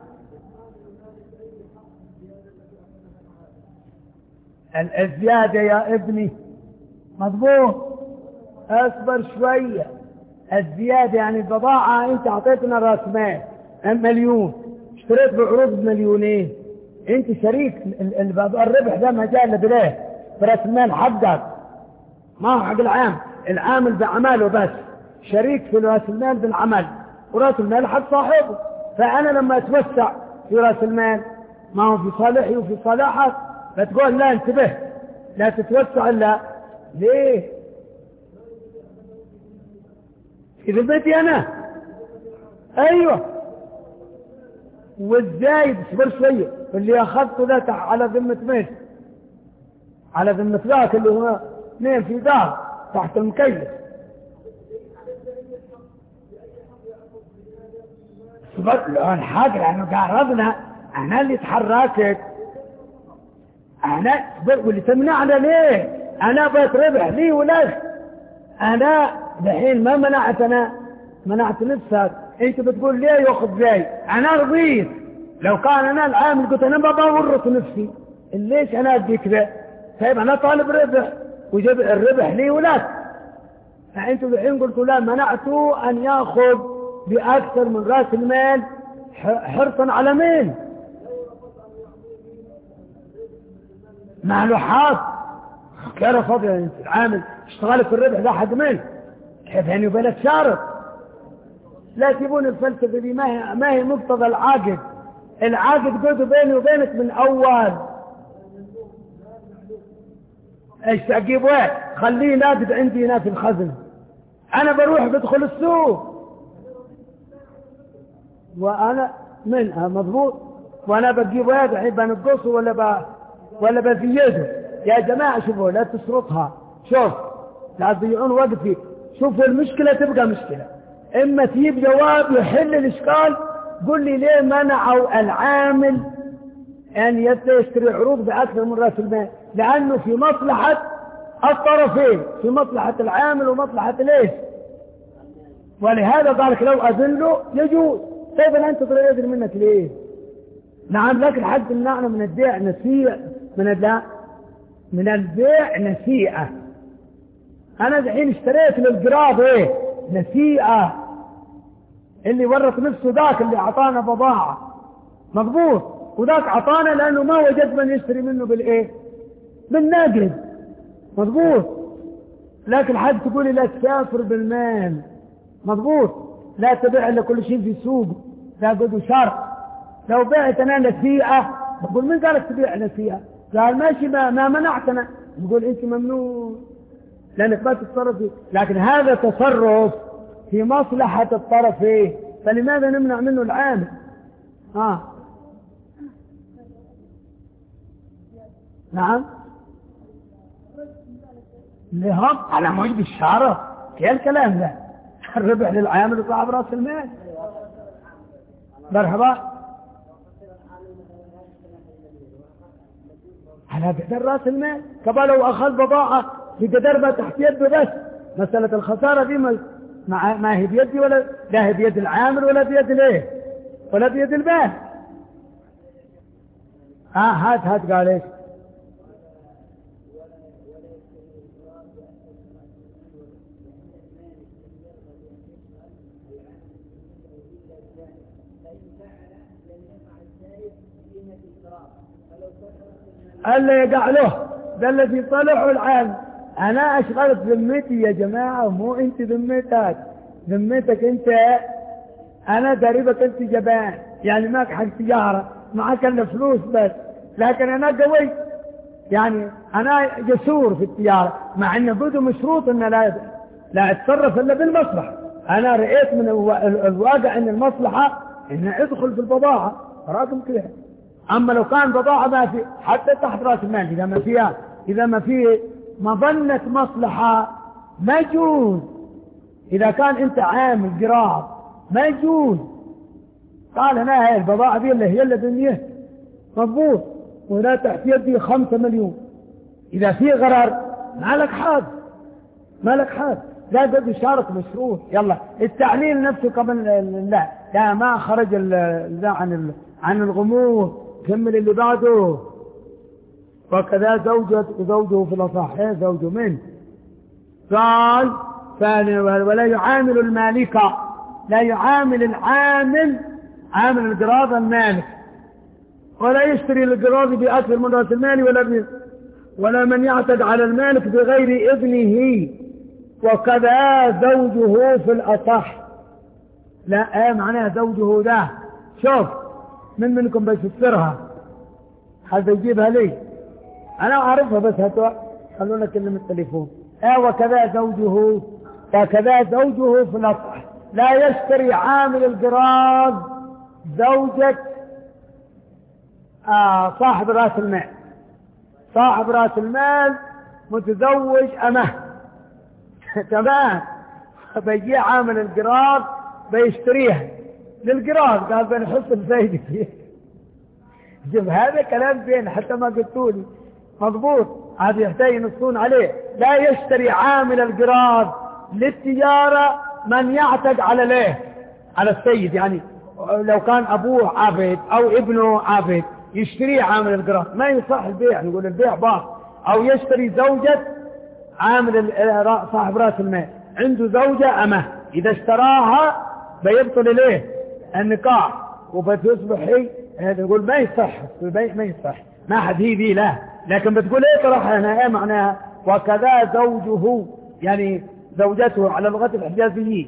الزيادة يا ابني مضبوط، اصبر شوية. الزيادة يعني البضاعة انت اعطيتنا راس مال مليون، اشتريت بعروض بمليونين، انت شريك الربح ده ما جاء الا بليه براس المال حقك، ما هو حق العام، العامل بعمله بس، شريك في راس المال بالعمل، وراس المال حق صاحبه. فانا لما اتوسع في راس المال ما هو في صالحي وفي صالحك، فتقول لا انتبه لا تتوسع الا ليه اذا بدي انا. ايوه والزايد اصبر شويه، اللي اخذته ده على ذمه مين؟ على ذمه ذاك اللي هو اثنين في دار تحت المكيف. اصبر لا الحاجه لانه قربنا انا اللي تحركت، انا واللي تمنعنا ليه؟ انا بتربح لي ولك، انا دحين ما منعت، انا منعت نفسك، انت بتقول ليه ياخذ زي، انا رضيت. لو كان انا العامل قلت انا ما بورط نفسي، ليش انا ادي كذا؟ طيب انا طالب ربح وجب الربح لي ولك، فانتوا الحين قلتوا لا، منعتوا ان ياخذ باكثر من راس المال حرصا على مين؟ مع له حق كده فاضي انت العامل اشتغل في الربح ده حق مين؟ كيف يعني بالك شارط؟ لا تجيبون الفلسفه دي، ما هي ما هي مقتضى العقد. العقد قلت بيني وبينك من اول. ايش تجيب ايه؟ خليه ناقد عندي هنا في الخزن، انا بروح بدخل السوق وانا منها مضبوط، وانا بجيب ايه الحين بنقصه ولا ب... ولا بزيده؟ يا جماعه شوفوا لا تسرطها، شوف لا تضيعون وقتي. شوفوا المشكله تبقى مشكله، اما تجيب جواب يحل الاشكال، قل لي ليه منعوا العامل ان يشتري عروض باكثر من راس المال؟ لانه في مصلحه الطرفين، في مصلحه العامل ومصلحه ليش، ولهذا قال لك لو اذن له يجوز. طيب انت ترى يدري منك ليه؟ نعم لكن حد منعنا من البيع نسيئه، من لا من البيع نسيئه. انا الحين اشتريت للقراض ايه؟ نسيئه. اللي ورط نفسه ذاك اللي اعطانا بضاعه مضبوط، وذاك اعطانا لانه ما وجد من يشتري منه بالايه؟ بالنقد مضبوط. لكن حد تقولي لا تسافر بالمال مضبوط، لا تبيع الا كل شيء في سوق، لا قدوا شرط. لو بعت انا نسيئه بقول من قالك تبيع نسيئه؟ قال ماشي ما, ما منعتنا، نقول انت ممنوع لانك ما تتصرف فيه. لكن هذا تصرف في مصلحه الطرفين، فلماذا نمنع منه العامل؟ اه نعم لهم على موجب الشرف. ايه الكلام ده؟ الربح للعامل وصاحب راس المال. مرحبا. على قدر رأس المال. كما لو أخذ بضاعة بقدر ما تحت يده بس، مسألة الخسارة دي ما, ما هي بيدي ولا لا هي بيد العامل ولا بيد الايه ولا بيد البال. اه هات هات قال ايش؟ اللي يقع له ده الذي صلحه العام. انا اشغلت ذمتي يا جماعة، مو انت ذمتك، ذمتك انت. انا دريبك انت جبان، يعني معك حق تجارة، معك الا فلوس بس، لكن انا قوي، يعني انا جسور في التجارة، مع ان بده مشروط ان لا لا اتصرف الا بالمصلحة. انا رأيت من الواقع ان المصلحة ان ادخل في البضاعة رقم كده. اما لو كان بضاعة ما في حتى تحت راس المال، اذا ما فيها اذا ما فيه مظنة مصلحة ما يجوز. اذا كان انت عامل قراض ما يجوز. قال انا هاي البضاعة دي اللي هي اللي دنيا مضبوط، ولا تحت يدي خمسة مليون، اذا في غرر ما لك حاج ما لك حاج لا قد شارك مشروط. يلا التعليل نفسه قبل لا لا ما خرج ال عن عن الغموض. كمل اللي بعده. وكذا زوجة زوجه في الأصح زوجه منه. قال ثاني ولا يعامل المالك، لا يعامل العامل عامل القراض المالك، ولا يشتري القراض بأكثر من رأس المال، ولا ولا من يعتد على المالك بغير إذنه. وكذا زوجه في الأصح. لا ايه معناها زوجه ده؟ شوف من منكم بيفسرها، حد يجيبها لي؟ انا اعرفها بس هاتوا خلونا نكلم التليفون. اه وكذا زوجه، وكذا زوجه في الاصح. لا يشتري عامل القراض زوجة آه صاحب راس المال. صاحب راس المال متزوج امه تمام، بيجي عامل القراض بيشتريها للقراض، قال بنحط الفايدة فيه. شوف هذا كلام زين حتى ما قلتولي مضبوط، هذا يحتاج ينصون عليه. لا يشتري عامل القراض للتجارة من يعتد على ليه على السيد، يعني لو كان أبوه عبد أو ابنه عبد يشتري عامل القراض ما يصح البيع، نقول البيع باطل. أو يشتري زوجة عامل صاحب رأس المال عنده زوجة أمه، إذا اشتراها بيبطل ليه النكاح وبتصبح هي، هذا يقول ما يصح البيع ما يصح، ما حد هي ذي لا. لكن بتقول ايه طرحها هنا ايه معناها؟ وكذا زوجه يعني زوجته على لغة الحجازيين.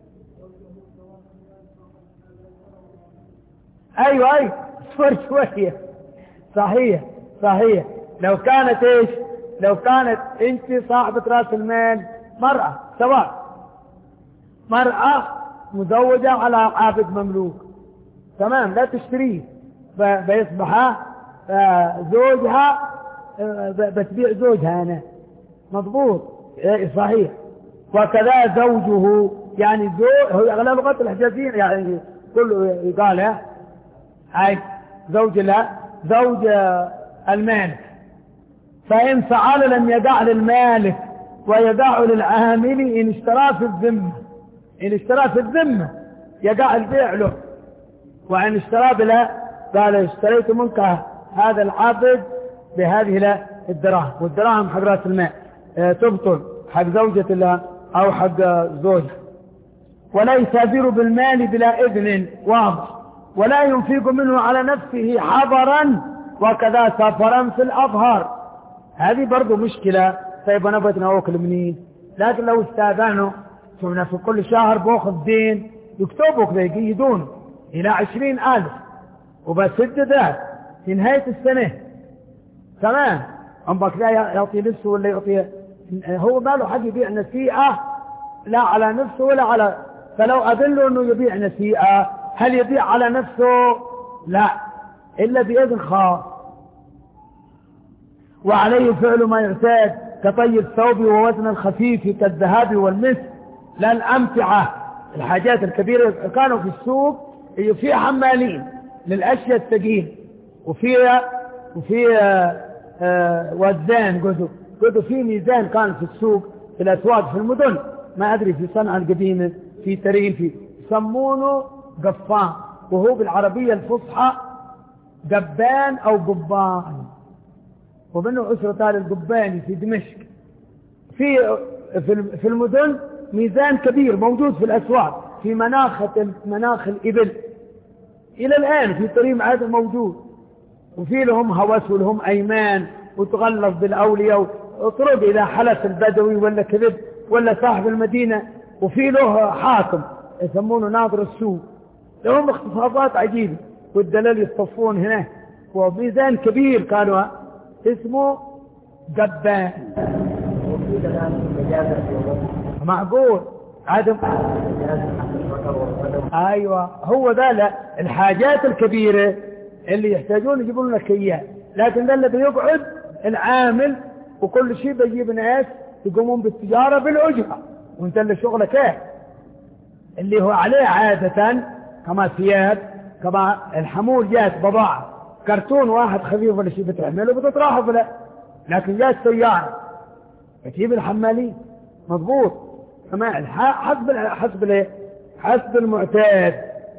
ايوه ايوه صفر شوية صحيح صحيح. لو كانت ايش؟ لو كانت انت صاحبة راس المال مرأة، سواء مرأة مزوجة على عابد مملوك تمام لا تشتريه، بيصبح زوجها بتبيع زوجها أنا مضبوط صحيح. وكذا زوجه يعني زوج هو أغلب لغة الحجازيين يعني كله يقالها هاي زوج لا زوج المالك. فإن فعل لم يدع للمالك ويدع للعامل إن اشترى في الذمة. إن اشترى في الذمة يقع البيع له، وإن اشترى بلا قال اشتريت منك هذا العبد بهذه الدراهم، والدراهم حق راس المال اه تبطل حق زوجة الله أو حق زوجها. ولا يسافر بالمال بلا إذن واضح، ولا ينفق منه على نفسه حضرا، وكذا سفرا في الأظهر. هذه برضو مشكلة. طيب أنا بتنا أوكل منين؟ لكن لو استاذنوا شوفنا في كل شهر بأخذ دين يكتبوك بيقيدون إلى عشرين ألف وبسد ذات في نهاية السنة تمام. أمبك لا يعطي نفسه ولا يعطي هو ما له حق يبيع نسيئة لا على نفسه ولا على. فلو أدله أنه يبيع نسيئة هل يبيع على نفسه؟ لا إلا بإذن خاص. وعليه فعل ما يعتاد كطي الثوب ووزن الخفيف كالذهب والمس لا الأمتعة الحاجات الكبيرة. كانوا في السوق في حمالين للأشياء الثقيلة وفي وفي آه وزان قدوا قدوا في ميزان كان في السوق في الأسواق في المدن، ما أدري في صنعاء القديمة في ترين في يسمونه قفان، وهو بالعربية الفصحى قبان أو قبان، ومنه أسرة آل القباني في دمشق. في في المدن ميزان كبير موجود في الأسواق في مناخ مناخ الإبل إلى الآن في تريم عاد موجود، وفي لهم هوس ولهم أيمان وتغلظ بالأولياء وطرق إلى حلف البدوي ولا كذب ولا صاحب المدينة، وفي له حاكم يسمونه ناظر السوق، لهم اختصاصات عجيبة، والدلال يصطفون هنا، وميزان كبير كانوا اسمه قبان. معقول عدم ايوه هو ده. لا الحاجات الكبيرة اللي يحتاجون يجيبون لك اياه، لكن ده اللي بيقعد العامل وكل شيء بيجيب ناس يقومون بالتجارة بالأجرة، وانت اللي شغلك ايه اللي هو عليه عادة كما ثياب كما الحمول جات بضاعة كرتون واحد خفيف ولا شيء بتحمله بتتراحف له، لكن جات سيارة بتجيب الحمالين مضبوط كمان حسب حسب الايه حسب المعتاد.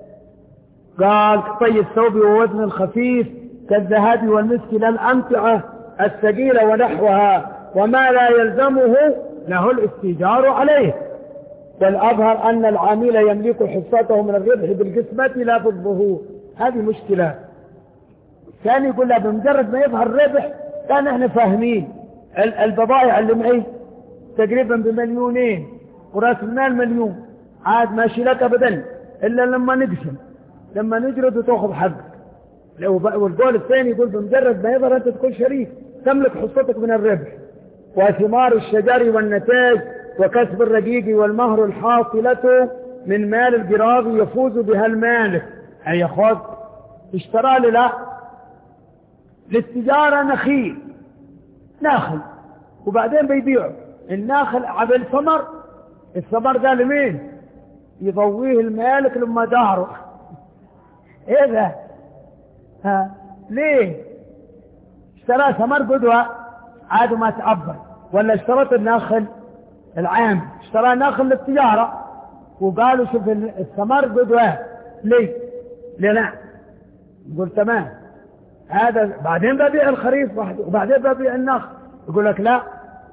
قال طي الثوب ووزن الخفيف كالذهب والمسك لا الأمتعة الثقيلة ونحوها، وما لا يلزمه له الاستيجار عليه. والأظهر أن العامل يملك حصته من الربح بالقسمة لا بالظهور، هذه مشكلة. كان يقول له بمجرد ما يظهر الربح كان احنا فاهمين البضائع اللي معي تقريبا بمليونين وراس المال مليون، عاد ماشي لك أبدا إلا لما نقسم لما نجرد وتأخذ حقك. والقول الثاني يقول بمجرد ما يظهر أنت تكون شريك تملك حصتك من الربح. وثمار الشجر والنتاج وكسب الرقيق والمهر الحاصلة من مال القراض يفوز بها المالك، أي ياخذ اشترى لي لا للتجارة نخيل ناخل وبعدين بيبيعه الناخل على الثمر، الثمر ده لمين يضويه المالك لما داره. ايه ده ها ليه اشترى ثمر قدوة عاد ما تعبر، ولا اشترت الناخل العام اشترى ناخل للتجارة وقالوا شوف الثمر قدوة ليه ليه لا يقول تمام هذا بعدين ببيع الخريف وبعدين ببيع النخل. يقول لك لا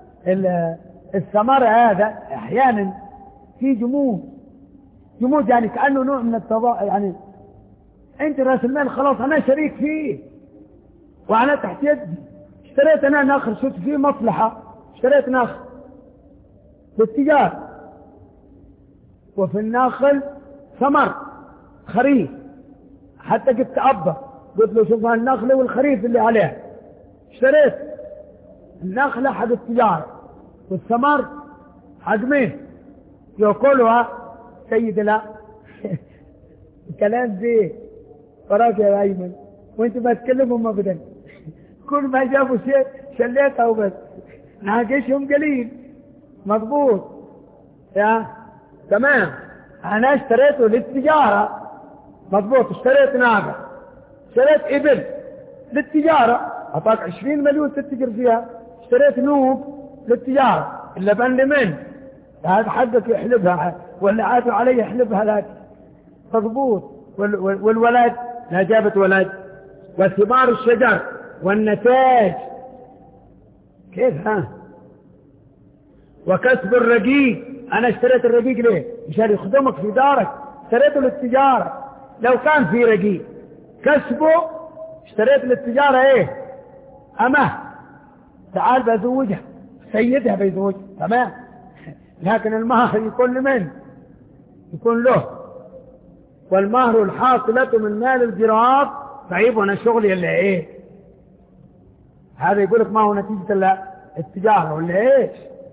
الثمر هذا احيانا في جمود جمود يعني كأنه نوع من التضاء، يعني انت راس المال خلاص انا شريك فيه وانا تحت يدي، اشتريت انا نخل شفت فيه مصلحة اشتريت نخل بالتجارة، وفي النخل ثمر خريف حتى قلت تأبى قلت له شوف النخلة والخريف اللي عليها، اشتريت النخلة حق التجارة والثمر حق مين يأكلها سيد لا الكلام زي وراك يا أيمن وانت ما تكلمهم أبدا كل ما جابوا شيء شليتها وبس ناقشهم قليل مضبوط يا تمام. أنا اشتريته للتجارة مضبوط، اشتريت ناقة اشتريت إبل للتجارة أعطاك عشرين مليون تتجر فيها، اشتريت نوب للتجارة اللبن لمن هذا حقك يحلبها ولا عادوا علي يحلبها لك مضبوط. والولد لا جابت ولد. وثمار الشجر والنتاج كيف ها. وكسب الرقيق أنا اشتريت الرقيق ليه مشان يخدمك في دارك، اشتريته للتجارة. لو كان في رقيق كسبه اشتريت للتجارة ايه أما تعال بزوجها سيدها بيزوجها تمام، لكن المهر يكون لمن يكون له. والمهر الحاصلة من مال الجراب طيب وانا شغلي اللي ايه هذا يقولك ما هو نتيجة الا التجارة ولا ايش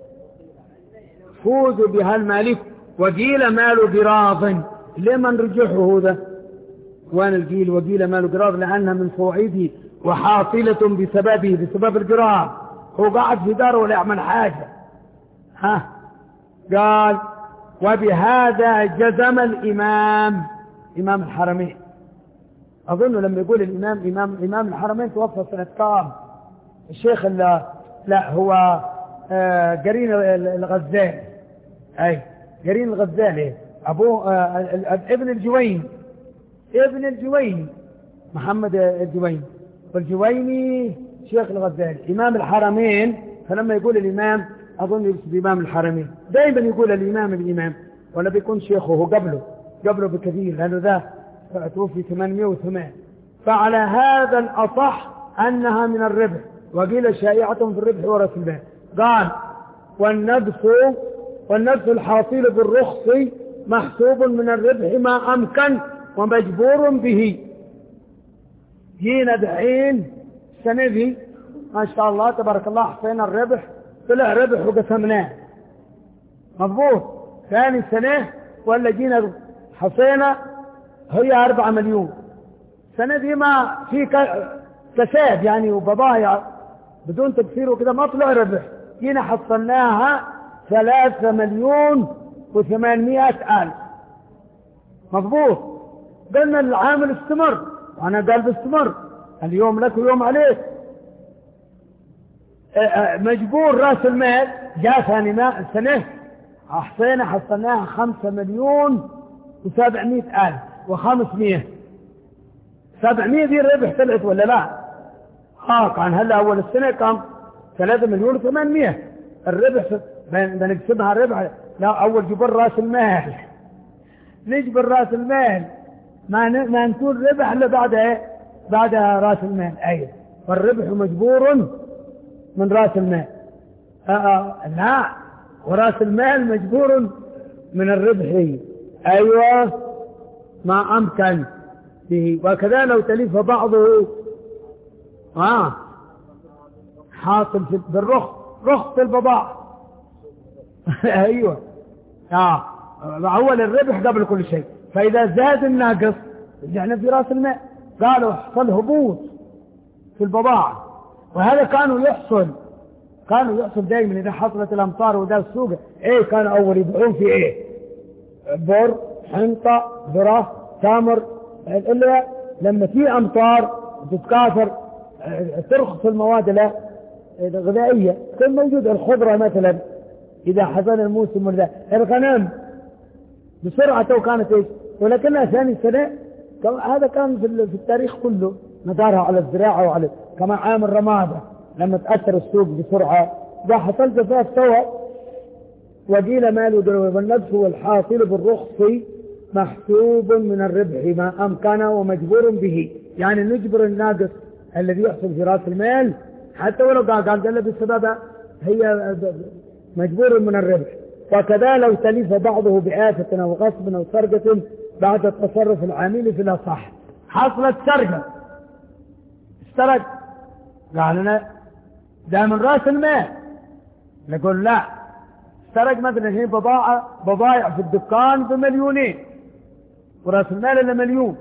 فوز بها المالك. وقيل مال جراض لمن رجحه هذا وان القيل وقيل مال جراض لأنها من فوعده وحاصلة بسببه بسبب الجراض، هو قاعد في داره ولا يعمل حاجة ها. قال وبهذا جزم الإمام إمام الحرمين، أظن لما يقول الإمام إمام إمام الحرمين توفى سنة كام الشيخ اللي لا هو آه قرين الغزالي. أي قرين الغزالي أبوه آه ابن الجويني، ابن الجويني محمد الجويني، والجويني شيخ الغزالي إمام الحرمين. فلما يقول الإمام أظن يقصد إمام الحرمين، دائما يقول الإمام الإمام ولا بيكون شيخه قبله قبله بكثير، لأنه ذا توفي ثمانمائة وثمانية. فعلى هذا الأصح أنها من الربح، وقيل شائعة في الربح ورث المال. قال والنفس والنفس الحاصل بالرخص محسوب من الربح ما أمكن ومجبور به. جينا دحين السنة دي ما شاء الله تبارك الله حصينا الربح، طلع ربح وقسمناه مضبوط. ثاني سنة ولا جينا حصينا هي أربعة مليون. السنة دي ما في كساد يعني وبضايع بدون تكسير وكذا ما طلع ربح، جينا حصلناها ثلاثة مليون وثمانمائة ألف مضبوط. قلنا العامل استمر، وأنا قال بستمر، اليوم لك ويوم عليك. مجبور رأس المال جاء ثاني سنة أحصينا حصلناها خمسة مليون وسبعمائة ألف وخمسمائة. سبعمائة دي الربح طلعت ولا لا؟ اه كان هلا أول السنة كان ثلاثة مليون وثمانمائة الربح. بنقسمها الربح لا أول جبر رأس المال، نجبر رأس المال ما ما نكون ربح إلا بعد إيه؟ بعد رأس المال. أيوة فالربح مجبور من رأس المال. آه آه لا ورأس المال مجبور من الربح. أيوة ما أمكن به. وكذا لو تلف بعضه آه حاصل بالرخص، رخص البضاعة. أيوة آه أول الربح قبل كل شيء. فإذا زاد الناقص رجعنا في رأس المال. قالوا حصل هبوط في البضاعة، وهذا كانوا يحصل كانوا يحصل دائما إذا حصلت الأمطار وده السوق. إيه كان أول يبيعون في إيه؟ بر، حنطة، ذرة، تمر. إلا لما في أمطار تتكاثر ترخص المواد الغذائية كان موجود. الخضرة مثلا إذا حصل الموسم ولا الغنم بسرعة كانت إيش، ولكنها ثاني سنة هذا كان في التاريخ كله مدارها على الزراعة وعلى كما عام الرمادة لما تأثر السوق بسرعة. إذا حصل جفاف سوى وقيل ماله والنفس والحاصل بالرخص محسوب من الربح ما أمكن ومجبور به. يعني نجبر الناقص الذي يحصل في رأس المال حتى ولو قال قال قال بسببها هي مجبور من الربح. وكذا لو تلف بعضه بآفة أو غصب أو سرقة بعد التصرف العامل في الأصح. حصلت سرقة استرق قال لنا ده من رأس المال، نقول لا استرق مثلا هي بضاعة بضايع في الدكان بمليونين ورأس المال إلا مليون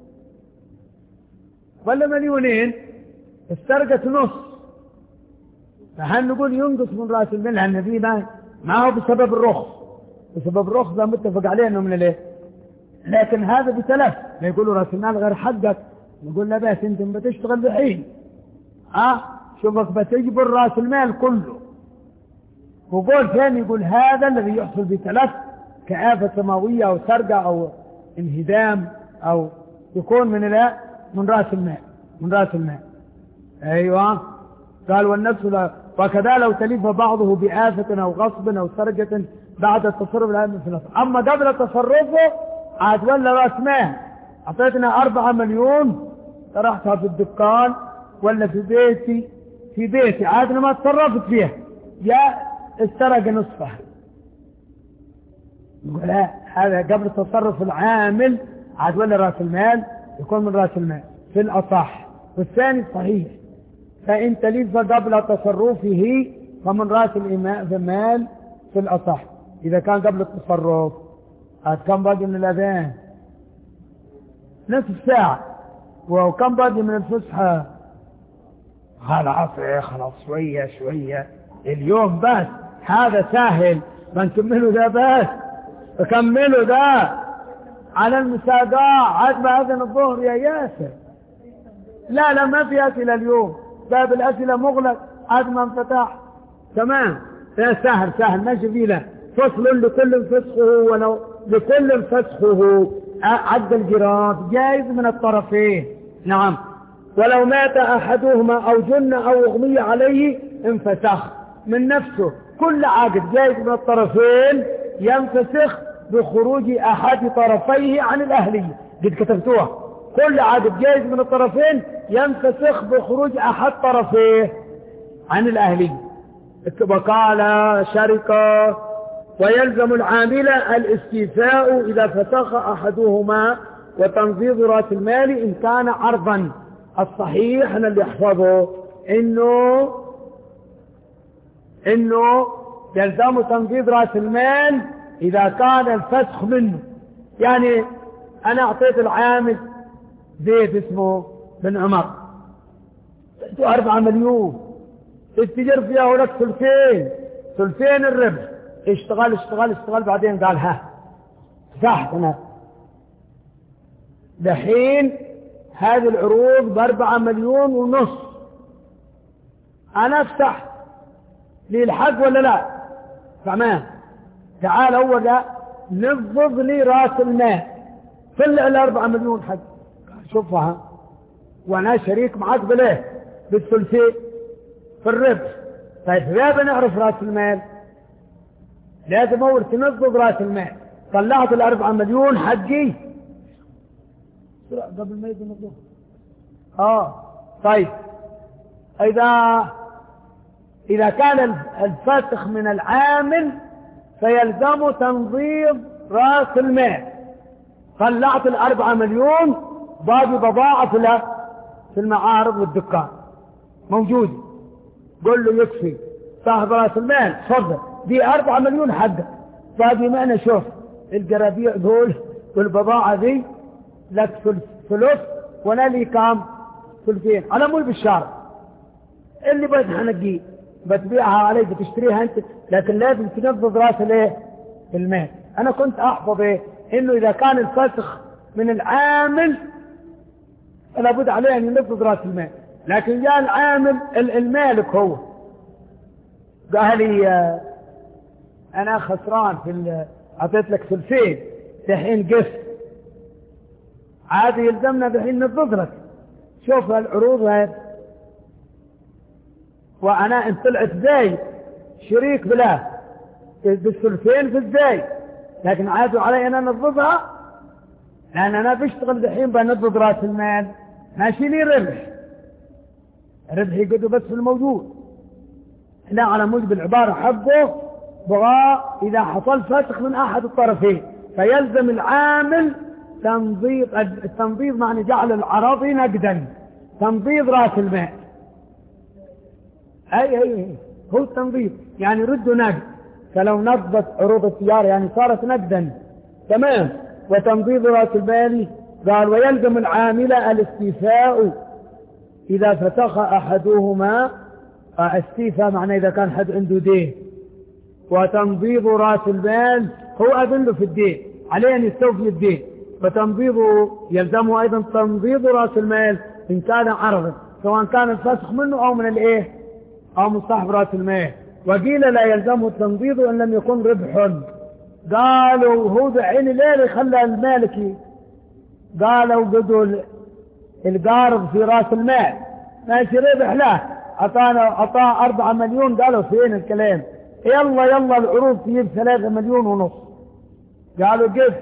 ولا مليونين، استرقت نص. فهل نقول ينقص من رأس المال؟ لأن ذي ما ما هو بسبب الرخص، بسبب الرخص ده متفق عليه انه من الايه. لكن هذا بتلف لا يقولوا رأس المال غير حقك، نقول لا بس انت بتشتغل بحين اه شوفك بتجبر رأس المال كله. وقول ثاني يقول هذا الذي يحصل بتلف كآفة سماوية او سرقة او انهدام او يكون من لا من رأس المال من رأس المال. ايوه قال والنفس لا. وكذا لو تلف بعضه بآفة أو غصب أو سرقة بعد التصرف العام في الأصل. أما قبل تصرفه عاد ولا رأس مال أعطيتنا أربعة مليون طرحتها في الدكان ولا في بيتي في بيتي عاد أنا ما تصرفت فيها يا استرق نصفها. نقول لا هذا قبل التصرف العامل عاد ولا رأس المال يكون من رأس المال في الأصح. والثاني صحيح فإن تلف قبل تصرفه فمن رأس المال في الأصح. إذا كان قبل التصرف هذا كم باقي من الأذان؟ نصف ساعة. وكم باقي من الفسحة؟ خلاص خلاص شوية شوية اليوم بس هذا سهل بنكمله ده بس بكمله ده على المساقاة عاد ما أذن الظهر يا ياسر. لا لا ما في أسئلة اليوم باب الأسئلة مغلق عاد ما انفتح. تمام، سهل سهل ماشي فيه له فصل لكل فسخه ولو لكل فسخه عد الجراف جائز من الطرفين. نعم، ولو مات أحدهما أو جن أو أغمي عليه انفسخ من نفسه. كل عقد جائز من الطرفين ينفسخ بخروج أحد طرفيه عن الأهلية. قد كتبتوها، كل عقد جائز من الطرفين ينفسخ بخروج أحد طرفيه عن الأهلية. وقال شركة ويلزم العامل الاستيفاء إذا فسخ أحدهما وتنفيذ رأس المال إن كان عرضا. الصحيح أن اللي يحفظه إنه إنه يلزم تنفيذ رأس المال إذا كان الفسخ منه. يعني أنا أعطيت العامل زيت اسمه بن عمر أربعة مليون تتجر فيها ولك ثلثين ثلثين الربح. اشتغل اشتغل اشتغل بعدين قال ها فتحت أنا دحين هذه العروض بأربعة مليون ونص، أنا فتحت لي الحق ولا لا؟ تمام، تعال أول نفض لي رأس المال طلع الأربعة مليون حق. شوفها وأنا شريك معك بليه بالثلثين في الربح. طيب لا بنعرف رأس المال، لازم أول تنفض رأس المال. طلعت الأربعة مليون حقي قبل ما يجي نفضه. آه طيب، إذا إذا كان الفسخ من العامل فيلزم تنظيف رأس المال. طلعت الأربعة مليون باقي بضاعة له في المعارض والدكان موجود، قل له يكفي صاحب رأس المال تفضل دي أربعة مليون حقك، باقي معنا شوف الجرابيع دول والبضاعة دي لك ثلث ولا لي كام ثلثين على مول بالشارع اللي بس هنجيه بتبيعها عليك بتشتريها انت، لكن لازم تنفذ راس الايه المال. انا كنت احفظ ايه انه اذا كان الفسخ من العامل لابد عليه ان ينفذ راس المال، لكن جاء العامل المالك هو قال لي انا خسران في اعطيت لك ثلثين دحين قسط عادي يلزمنا دحين ننفذ لك. شوف العروض هاي وانا ان طلعت زي شريك بلا بالثلثين في الزي، لكن عادوا علي انا انفذها لان انا بشتغل دحين بنفذ راس المال ماشي لي ربح ربحي قدو بس في الموجود. لا على موجب العبارة حقه بغاء إذا حصل فسخ من أحد الطرفين فيلزم العامل تنظيف. التنظيف معنى جعل العرض نقدا، تنظيف رأس المال. أي أي أي هو التنظيف يعني ردوا نقد، فلو نضت عروض التجارة يعني صارت نقدا. تمام، وتنظيف رأس المال قال ويلزم العامل الاستيفاء إذا فسخ أحدهما. استيفاء معنى إذا كان حد عنده دين، وتنظيف رأس المال هو أذله في الدين عليه أن يستوفي الدين، فتنظيفه يلزمه أيضا تنظيف رأس المال إن كان عرضا سواء كان الفسخ منه أو من الإيه أو من صاحب رأس المال. وقيل لا يلزمه التنظيف إن لم يكن ربح. قالوا هو بعين الليل خلى المالكي قالوا قدوا القارض في رأس المال ماشي ربح له أعطانا أعطاه أربعة مليون. قالوا فين الكلام؟ يلا يلا العروض تجيب ثلاثة مليون ونص. قالوا قف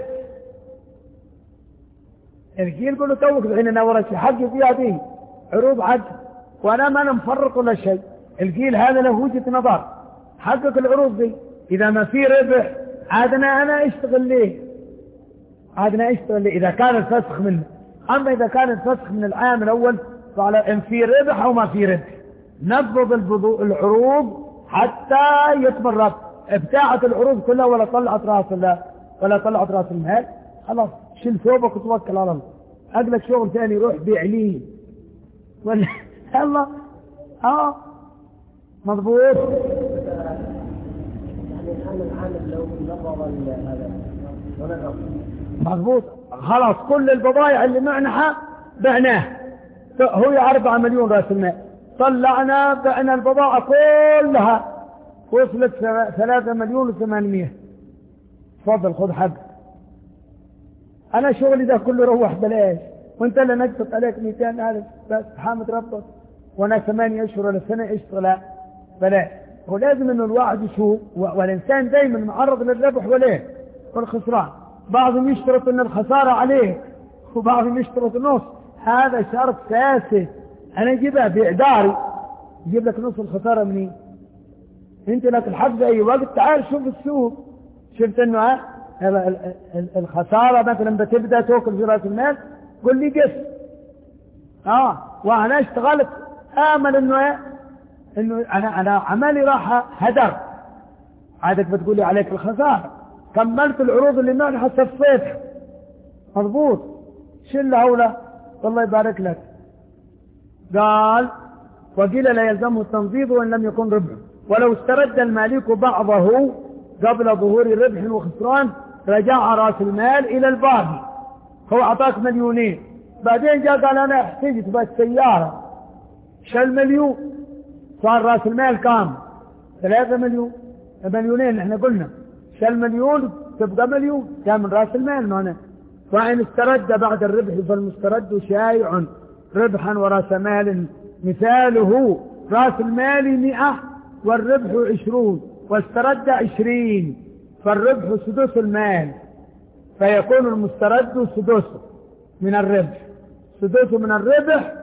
الجيل قالوا توك الحين انا ورث حقي فيها دي عروض حق وانا ما انا مفرط ولا شيء. الجيل هذا له وجهة نظر حقق العروض دي، اذا ما في ربح عادنا انا اشتغل ليه عادنا اشتغل ليه اذا كان الفسخ منه. اما اذا كان الفسخ من العام الاول فعلى ان في ربح او ما في ربح نفض العروض حتى يتم الربح. ابتاعت العروض كلها ولا طلعت راس الله ولا طلعت راس المال خلاص شيل ثوبك وتوكل على الله. اقلك شغل ثاني روح بيع لي ولا يلا اه مضبوط. يعني الان العامل لو نظر هذا مضبوط خلاص كل البضائع اللي معنها بعناه هو أربعة مليون راس المال طلعنا بعنا البضاعة كلها وصلت ثلاثة مليون وثمانمية. تفضل خذ حق. أنا شغلي ده كله روح بلاش، وانت اللي نجفت عليك مئتين ألف بس حامد ربك، وانا ثمانية اشهر ولا سنة اشتغل بلاش. ولازم انه الواحد يشوف، والانسان دايما معرض للربح وليه والخسران. بعضهم يشترط ان الخسارة عليه، وبعضهم يشترط نص. هذا شرط فاسد. انا اجيبها باعداري، اجيب لك نص الخسارة منين؟ انت لك الحق في اي وقت. تعال شوف السوق، شفت انه الخسارة مثلا بتبدأ توكل في راس المال، قل لي قس. اه وانا اشتغلت امل انه انه انا انا عملي راح هدر، عادك بتقول لي عليك الخسارة. كملت العروض اللي ناجحة صفيتها مضبوط، شل هوله والله يبارك لك. قال وقيل لا يلزمه التنفيذ وان لم يكن ربح، ولو استرد المالك بعضه قبل ظهور ربح وخسران رجع راس المال الى الباقي. هو اعطاك مليونين، بعدين جاء قال انا احتجت بس سيارة، شل مليون، صار راس المال كام؟ ثلاثة مليون. مليونين احنا قلنا، شل مليون تبقى مليون، كان من راس المال معنا. فإن استرد بعد الربح فالمسترد شائع ربحا وراس مال، مثاله راس المال مئة والربح عشرون، واسترد عشرين فالربح سدس المال، فيكون المسترد سدسه من الربح، سدسه من الربح،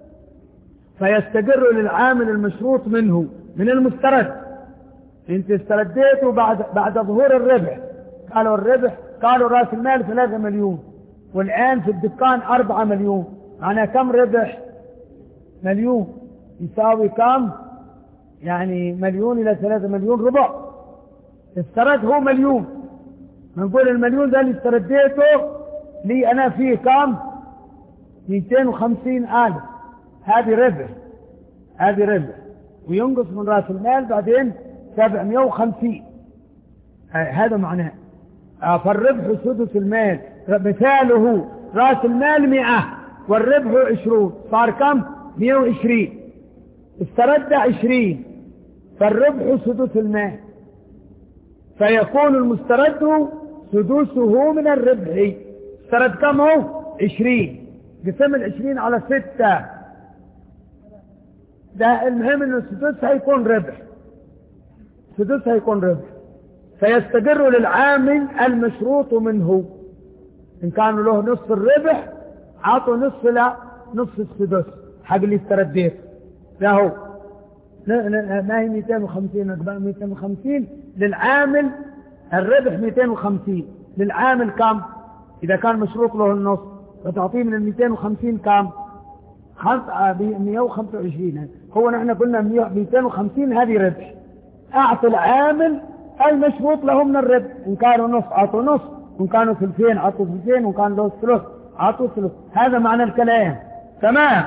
فيستقر للعامل المشروط منه من المسترد. انت استرديته بعد بعد ظهور الربح، قالوا الربح قالوا راس المال ثلاثة مليون، والآن في الدكان أربعة مليون، معنى كم ربح؟ مليون. يساوي كم؟ يعني مليون إلى ثلاثة مليون ربع. استرد هو مليون، نقول المليون ده اللي استرديته لي أنا فيه كم؟ مئتين وخمسين ألف. هذه ربح، هذه ربح، وينقص من رأس المال بعدين سبعمائة وخمسين. هذا معناه. فالربح سدس المال، مثاله رأس المال مئة والربح عشرون، صار كم؟ مئة وعشرين. استرد عشرين فالربح سدس المال، فيكون المسترد سدسه من الربح. استرد كم هو؟ عشرين، قسم العشرين على ستة، ده المهم انه السدس هيكون ربح، السدس هيكون ربح، فيستقر للعامل المشروط منه. ان كان له نصف الربح عطوا نصف لا نصف السدس حق اللي استرديت له. ما هي مئتين وخمسين، مئتين وخمسين للعامل، الربح مئتين وخمسين للعامل كم؟ اذا كان مشروط له النص فتعطيه من ال مئتين وخمسين كم؟ مئة وخمسة وعشرين. هو نحن قلنا مئتين وخمسين هذه ربح. اعطي العامل المشروط له من الربح، ان كانوا نص اعطوا نص، وان كانوا ثلثين اعطوا ثلثين، وان كان له ثلث اعطوا ثلث. هذا معنى الكلام. تمام.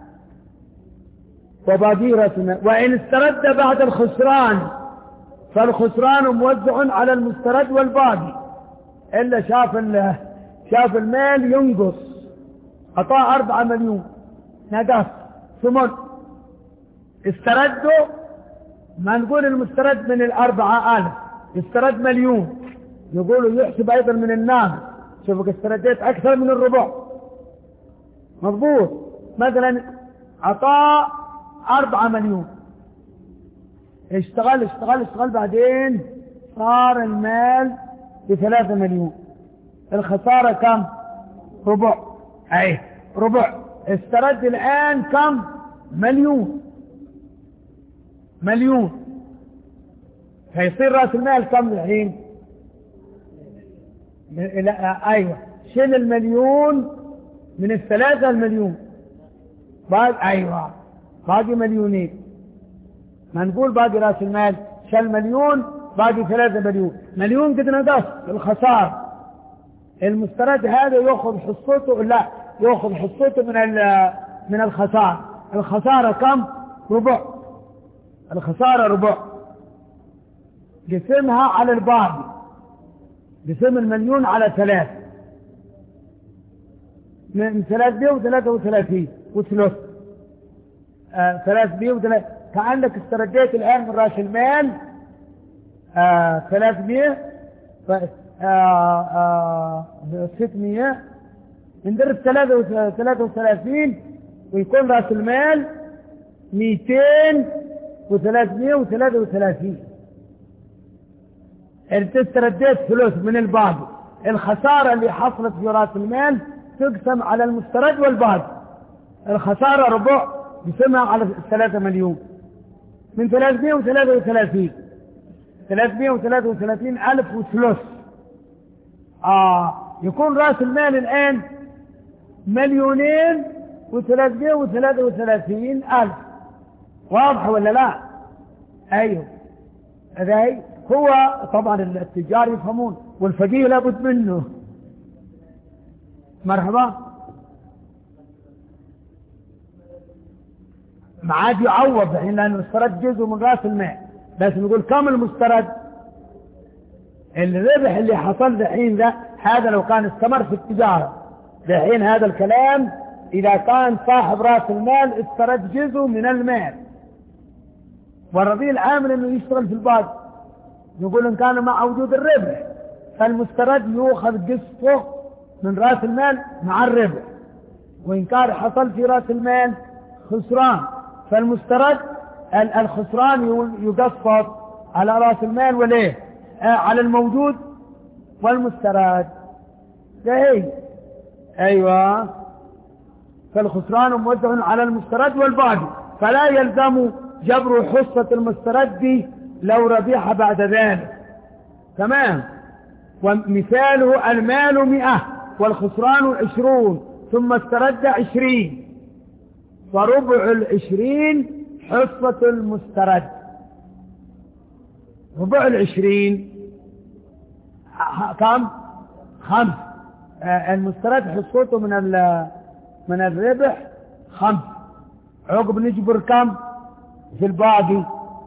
وباديرة وإن استرد بعد الخسران فالخسران موزع على المسترد والباقي. إلا شاف شاف المال ينقص، أعطاه أربعة مليون نقص ثمن، استردوا، ما نقول المسترد من الأربعة ألف، استرد مليون، يقولوا يحسب أيضا من الناقص. شوفك استرديت أكثر من الربع مضبوط. مثلا أعطاه أربعة مليون، اشتغل اشتغل اشتغل بعدين صار المال بثلاثة مليون، الخسارة كم؟ ربع. اي ربع. استرد الآن كم؟ مليون، مليون، فيصير رأس المال كم الحين؟ لا ايوه، شيل المليون من الثلاثة المليون، باقي ايوه باقي مليونين. ما نقول باقي راس المال، شل مليون باقي ثلاثة مليون، مليون قد نقص الخسارة. المسترد هذا يأخذ حصته، لا يأخذ حصته من من الخسارة. الخسارة كم؟ ربع. الخسارة ربع، قسمها على الباقي، قسم المليون على ثلاث، من ثلاثة وثلاثة وثلاثين وثلث. آه ثلاثمائة وثلاثين. كأنك استرديت الآن من رأس المال آه ثلاثمائة آه آه ستمائة ندرب ثلاثة وثلاثين ويكون رأس المال مئتين وثلاثمائة وثلاثة وثلاثين. انت استرديت فلوس من الباقي، الخسارة اللي حصلت في رأس المال تقسم على المسترد والباقي، الخسارة ربع يسمى على ثلاثة مليون من ثلاثمائة وثلاثة وثلاثين، ثلاثمائة وثلاثة وثلاثين ألف وثلث. آه يكون رأس المال الآن مليونين وثلاثمائة وثلاثة وثلاثين ألف. واضح ولا لا؟ أيوه هذا هو. طبعا التجار يفهمون والفقيه لابد منه. مرحبا. ما عاد يعوض الحين لأنه المسترد جزء من رأس المال، بس نقول كم المسترد؟ الربح اللي حصل الحين ده هذا لو كان استمر في التجارة الحين هذا الكلام إذا كان صاحب رأس المال استرد جزء من المال والرضي العامل انه يشتغل في الباقي، نقول ان كان مع وجود الربح فالمسترد يؤخذ قسطه من رأس المال مع الربح، وإن كان حصل في رأس المال خسران فالمسترد الخسران يقسط على رأس المال وليه آه على الموجود والمسترد. ده هي ايوه. فالخسران موزع على المسترد والباقي، فلا يلزم جبر حصة المسترد لو ربح بعد ذلك. تمام. ومثاله المال مئة والخسران عشرون ثم استرد عشرين، فربع العشرين حصة المسترد. ربع العشرين كم؟ خمس. المسترد حصته من من الربح خمس، عقب نجبر كم في الباقي؟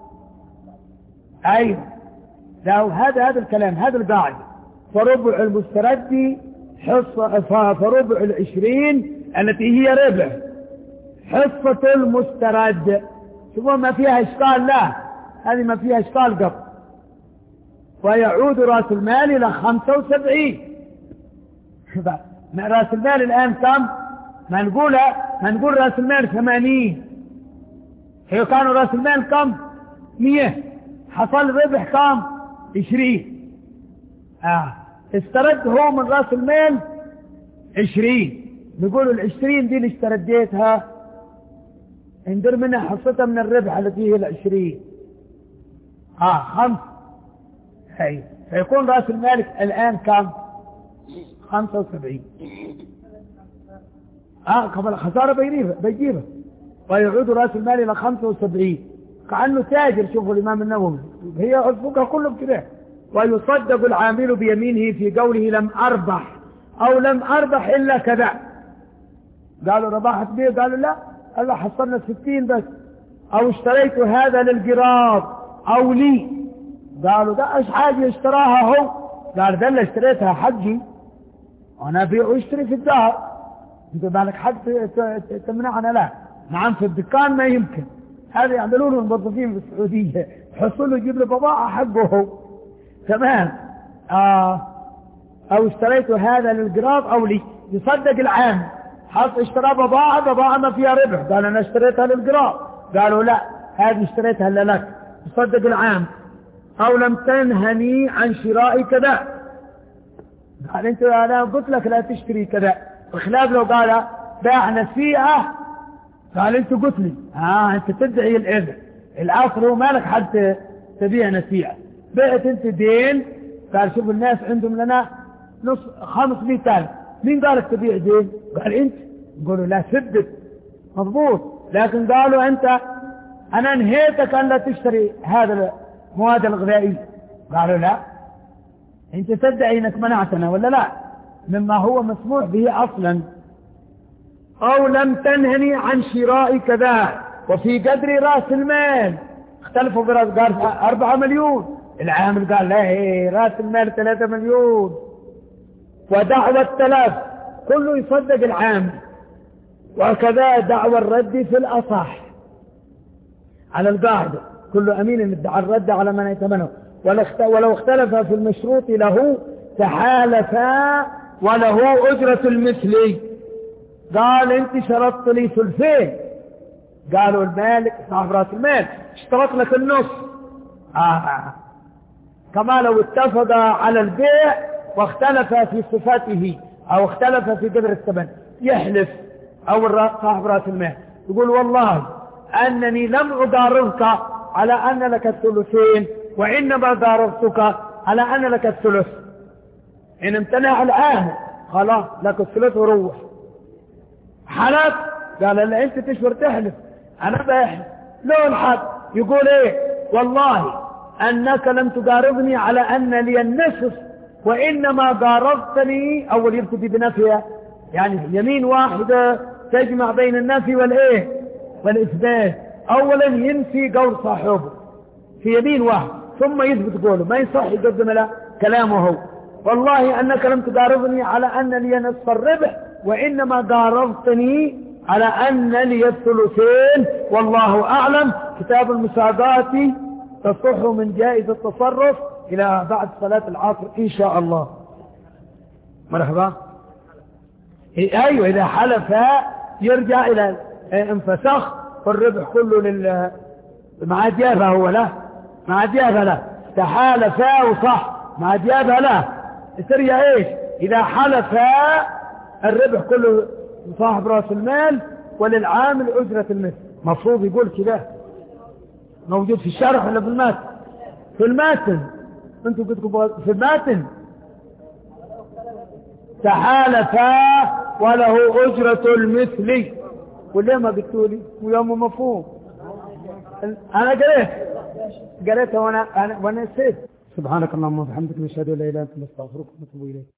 ايوه لو هذا هذا الكلام هذا القاعدة. فربع المسترد حصة، فربع العشرين التي هي ربح حصة المسترد. شوفوا ما فيها اشكال، لا هذه ما فيها اشكال قط. ويعود رأس المال الى خمسة وسبعين. رأس المال الان كم؟ ما نقول ما نقول رأس المال ثمانين، هي كانوا رأس المال كم؟ مئة، حصل ربح كم؟ عشرين. آه. استرد هو من رأس المال عشرين، نقول العشرين دي اللي استرديتها ندير منها حصتها من الربح التي هي العشرين. اه خمس. هي فيكون رأس المال الآن كم؟ خمسة وسبعين. اه قبل الخسارة بيجيبها بيجيبها ويعود رأس المال إلى خمسة وسبعين كأنه تاجر. شوفوا الإمام النووي هي الفقه كلهم كده. ويصدق العامل بيمينه في قوله لم أربح أو لم أربح إلا كذا. قالوا ربحت بيه؟ قالوا لا، قال له حصلنا ستين بس. أو اشتريت هذا للقراض أو لي. قالوا ده ايش حاجة اشتراها هو؟ قال ده اللي اشتريتها حقي، أنا أبيع واشتري في الدار. انت بالك حق تمنعنا؟ لا. نعم في الدكان ما يمكن، هذا يعملونه الموظفين في السعودية، حصله يجيب له بضاعة حقه هو. تمام. آه. او اشتريت هذا للقراض او لي. يصدق العام حط اشترى بضاعة بضاعة ما فيها ربح، قال انا اشتريتها للقراض. قالوا لا هذه اشتريتها لك. يصدق العام. او لم تنهني عن شراء كذا، قال انت انا قلت لك لا تشتري كذا، بخلاف لو قال باع نسيئة قال انت قلت لي اه انت تدعي الاذن الاصل هو مالك حد تبيع نسيئة. بعت انت دين، قال شوف الناس عندهم لنا نص خمسمائة ألف، مين قالك تبيع دين؟ قال انت. قالوا لا سدد مضبوط، لكن قالوا انت انا نهيتك ان لا تشتري هذا المواد الغذائية. قالوا لا انت تدعي انك منعتنا ولا لا، مما هو مسموح به اصلا. او لم تنهني عن شراء كذا وفي قدر راس المال. اختلفوا براس، قال أربعة مليون، العامل قال لا هي راس المال ثلاثة مليون. ودعوى التلف كله يصدق العامل، وكذا دعوى الرد في الأصح. على القاعدة كل أمين ادعى الرد على من يتمنه، ولو اختلف في المشروط له تحالفا وله أجرة المثل. قال انت شرطت لي ثلثين، قالوا المالك صاحب راس المال اشترط لك النص. آه. كما لو اتفق على البيع واختلف في صفاته او اختلف في قدر الثمن، يحلف او صاحب راس المال يقول والله انني لم اضاربك على ان لك الثلثين، وانما ضاربتك على ان لك الثلث. ان امتنع العامل خلاص لك الثلث وروح. حلف قال لا انت تشور تحلف، انا بحلف لو الحد يقول ايه والله انك لم تضاربني على ان لي النصف وانما ضاربتني. اول يبتدي بنفيها، يعني يمين واحدة تجمع بين النفي والايه والاثبات. اولا ينفي قول صاحبه في يمين واحد ثم يثبت قوله، ما يصح يقدم له كلامه هو. والله انك لم تضاربني على ان لي نصف الربح وانما ضاربتني على ان لي الثلثين والله اعلم. كتاب المساعدات تصح من جائز التصرف الى بعد صلاة العصر ان شاء الله. مرحبا. ايوه اذا حلف يرجع الى انفسخ والربح كله لل مع ديابه هو له مع ديابه له تحالفا وصح مع ديابه له ترجع ايش اذا حلف الربح كله صاحب راس المال وللعامل اجرة المثل. مفروض يقول كده، موجود في الشرح ولا في الماتن؟ في الماتن. انتوا قلتوا في الماتن تحالفا وله اجرة المثل. وليه ما قلتوا لي ويوم مفهوم؟ انا قريت قريتها وانا وانا نسيت. سبحانك اللهم وبحمدك نشهد ان لا اله الا انت نستغفرك ونتوب اليك.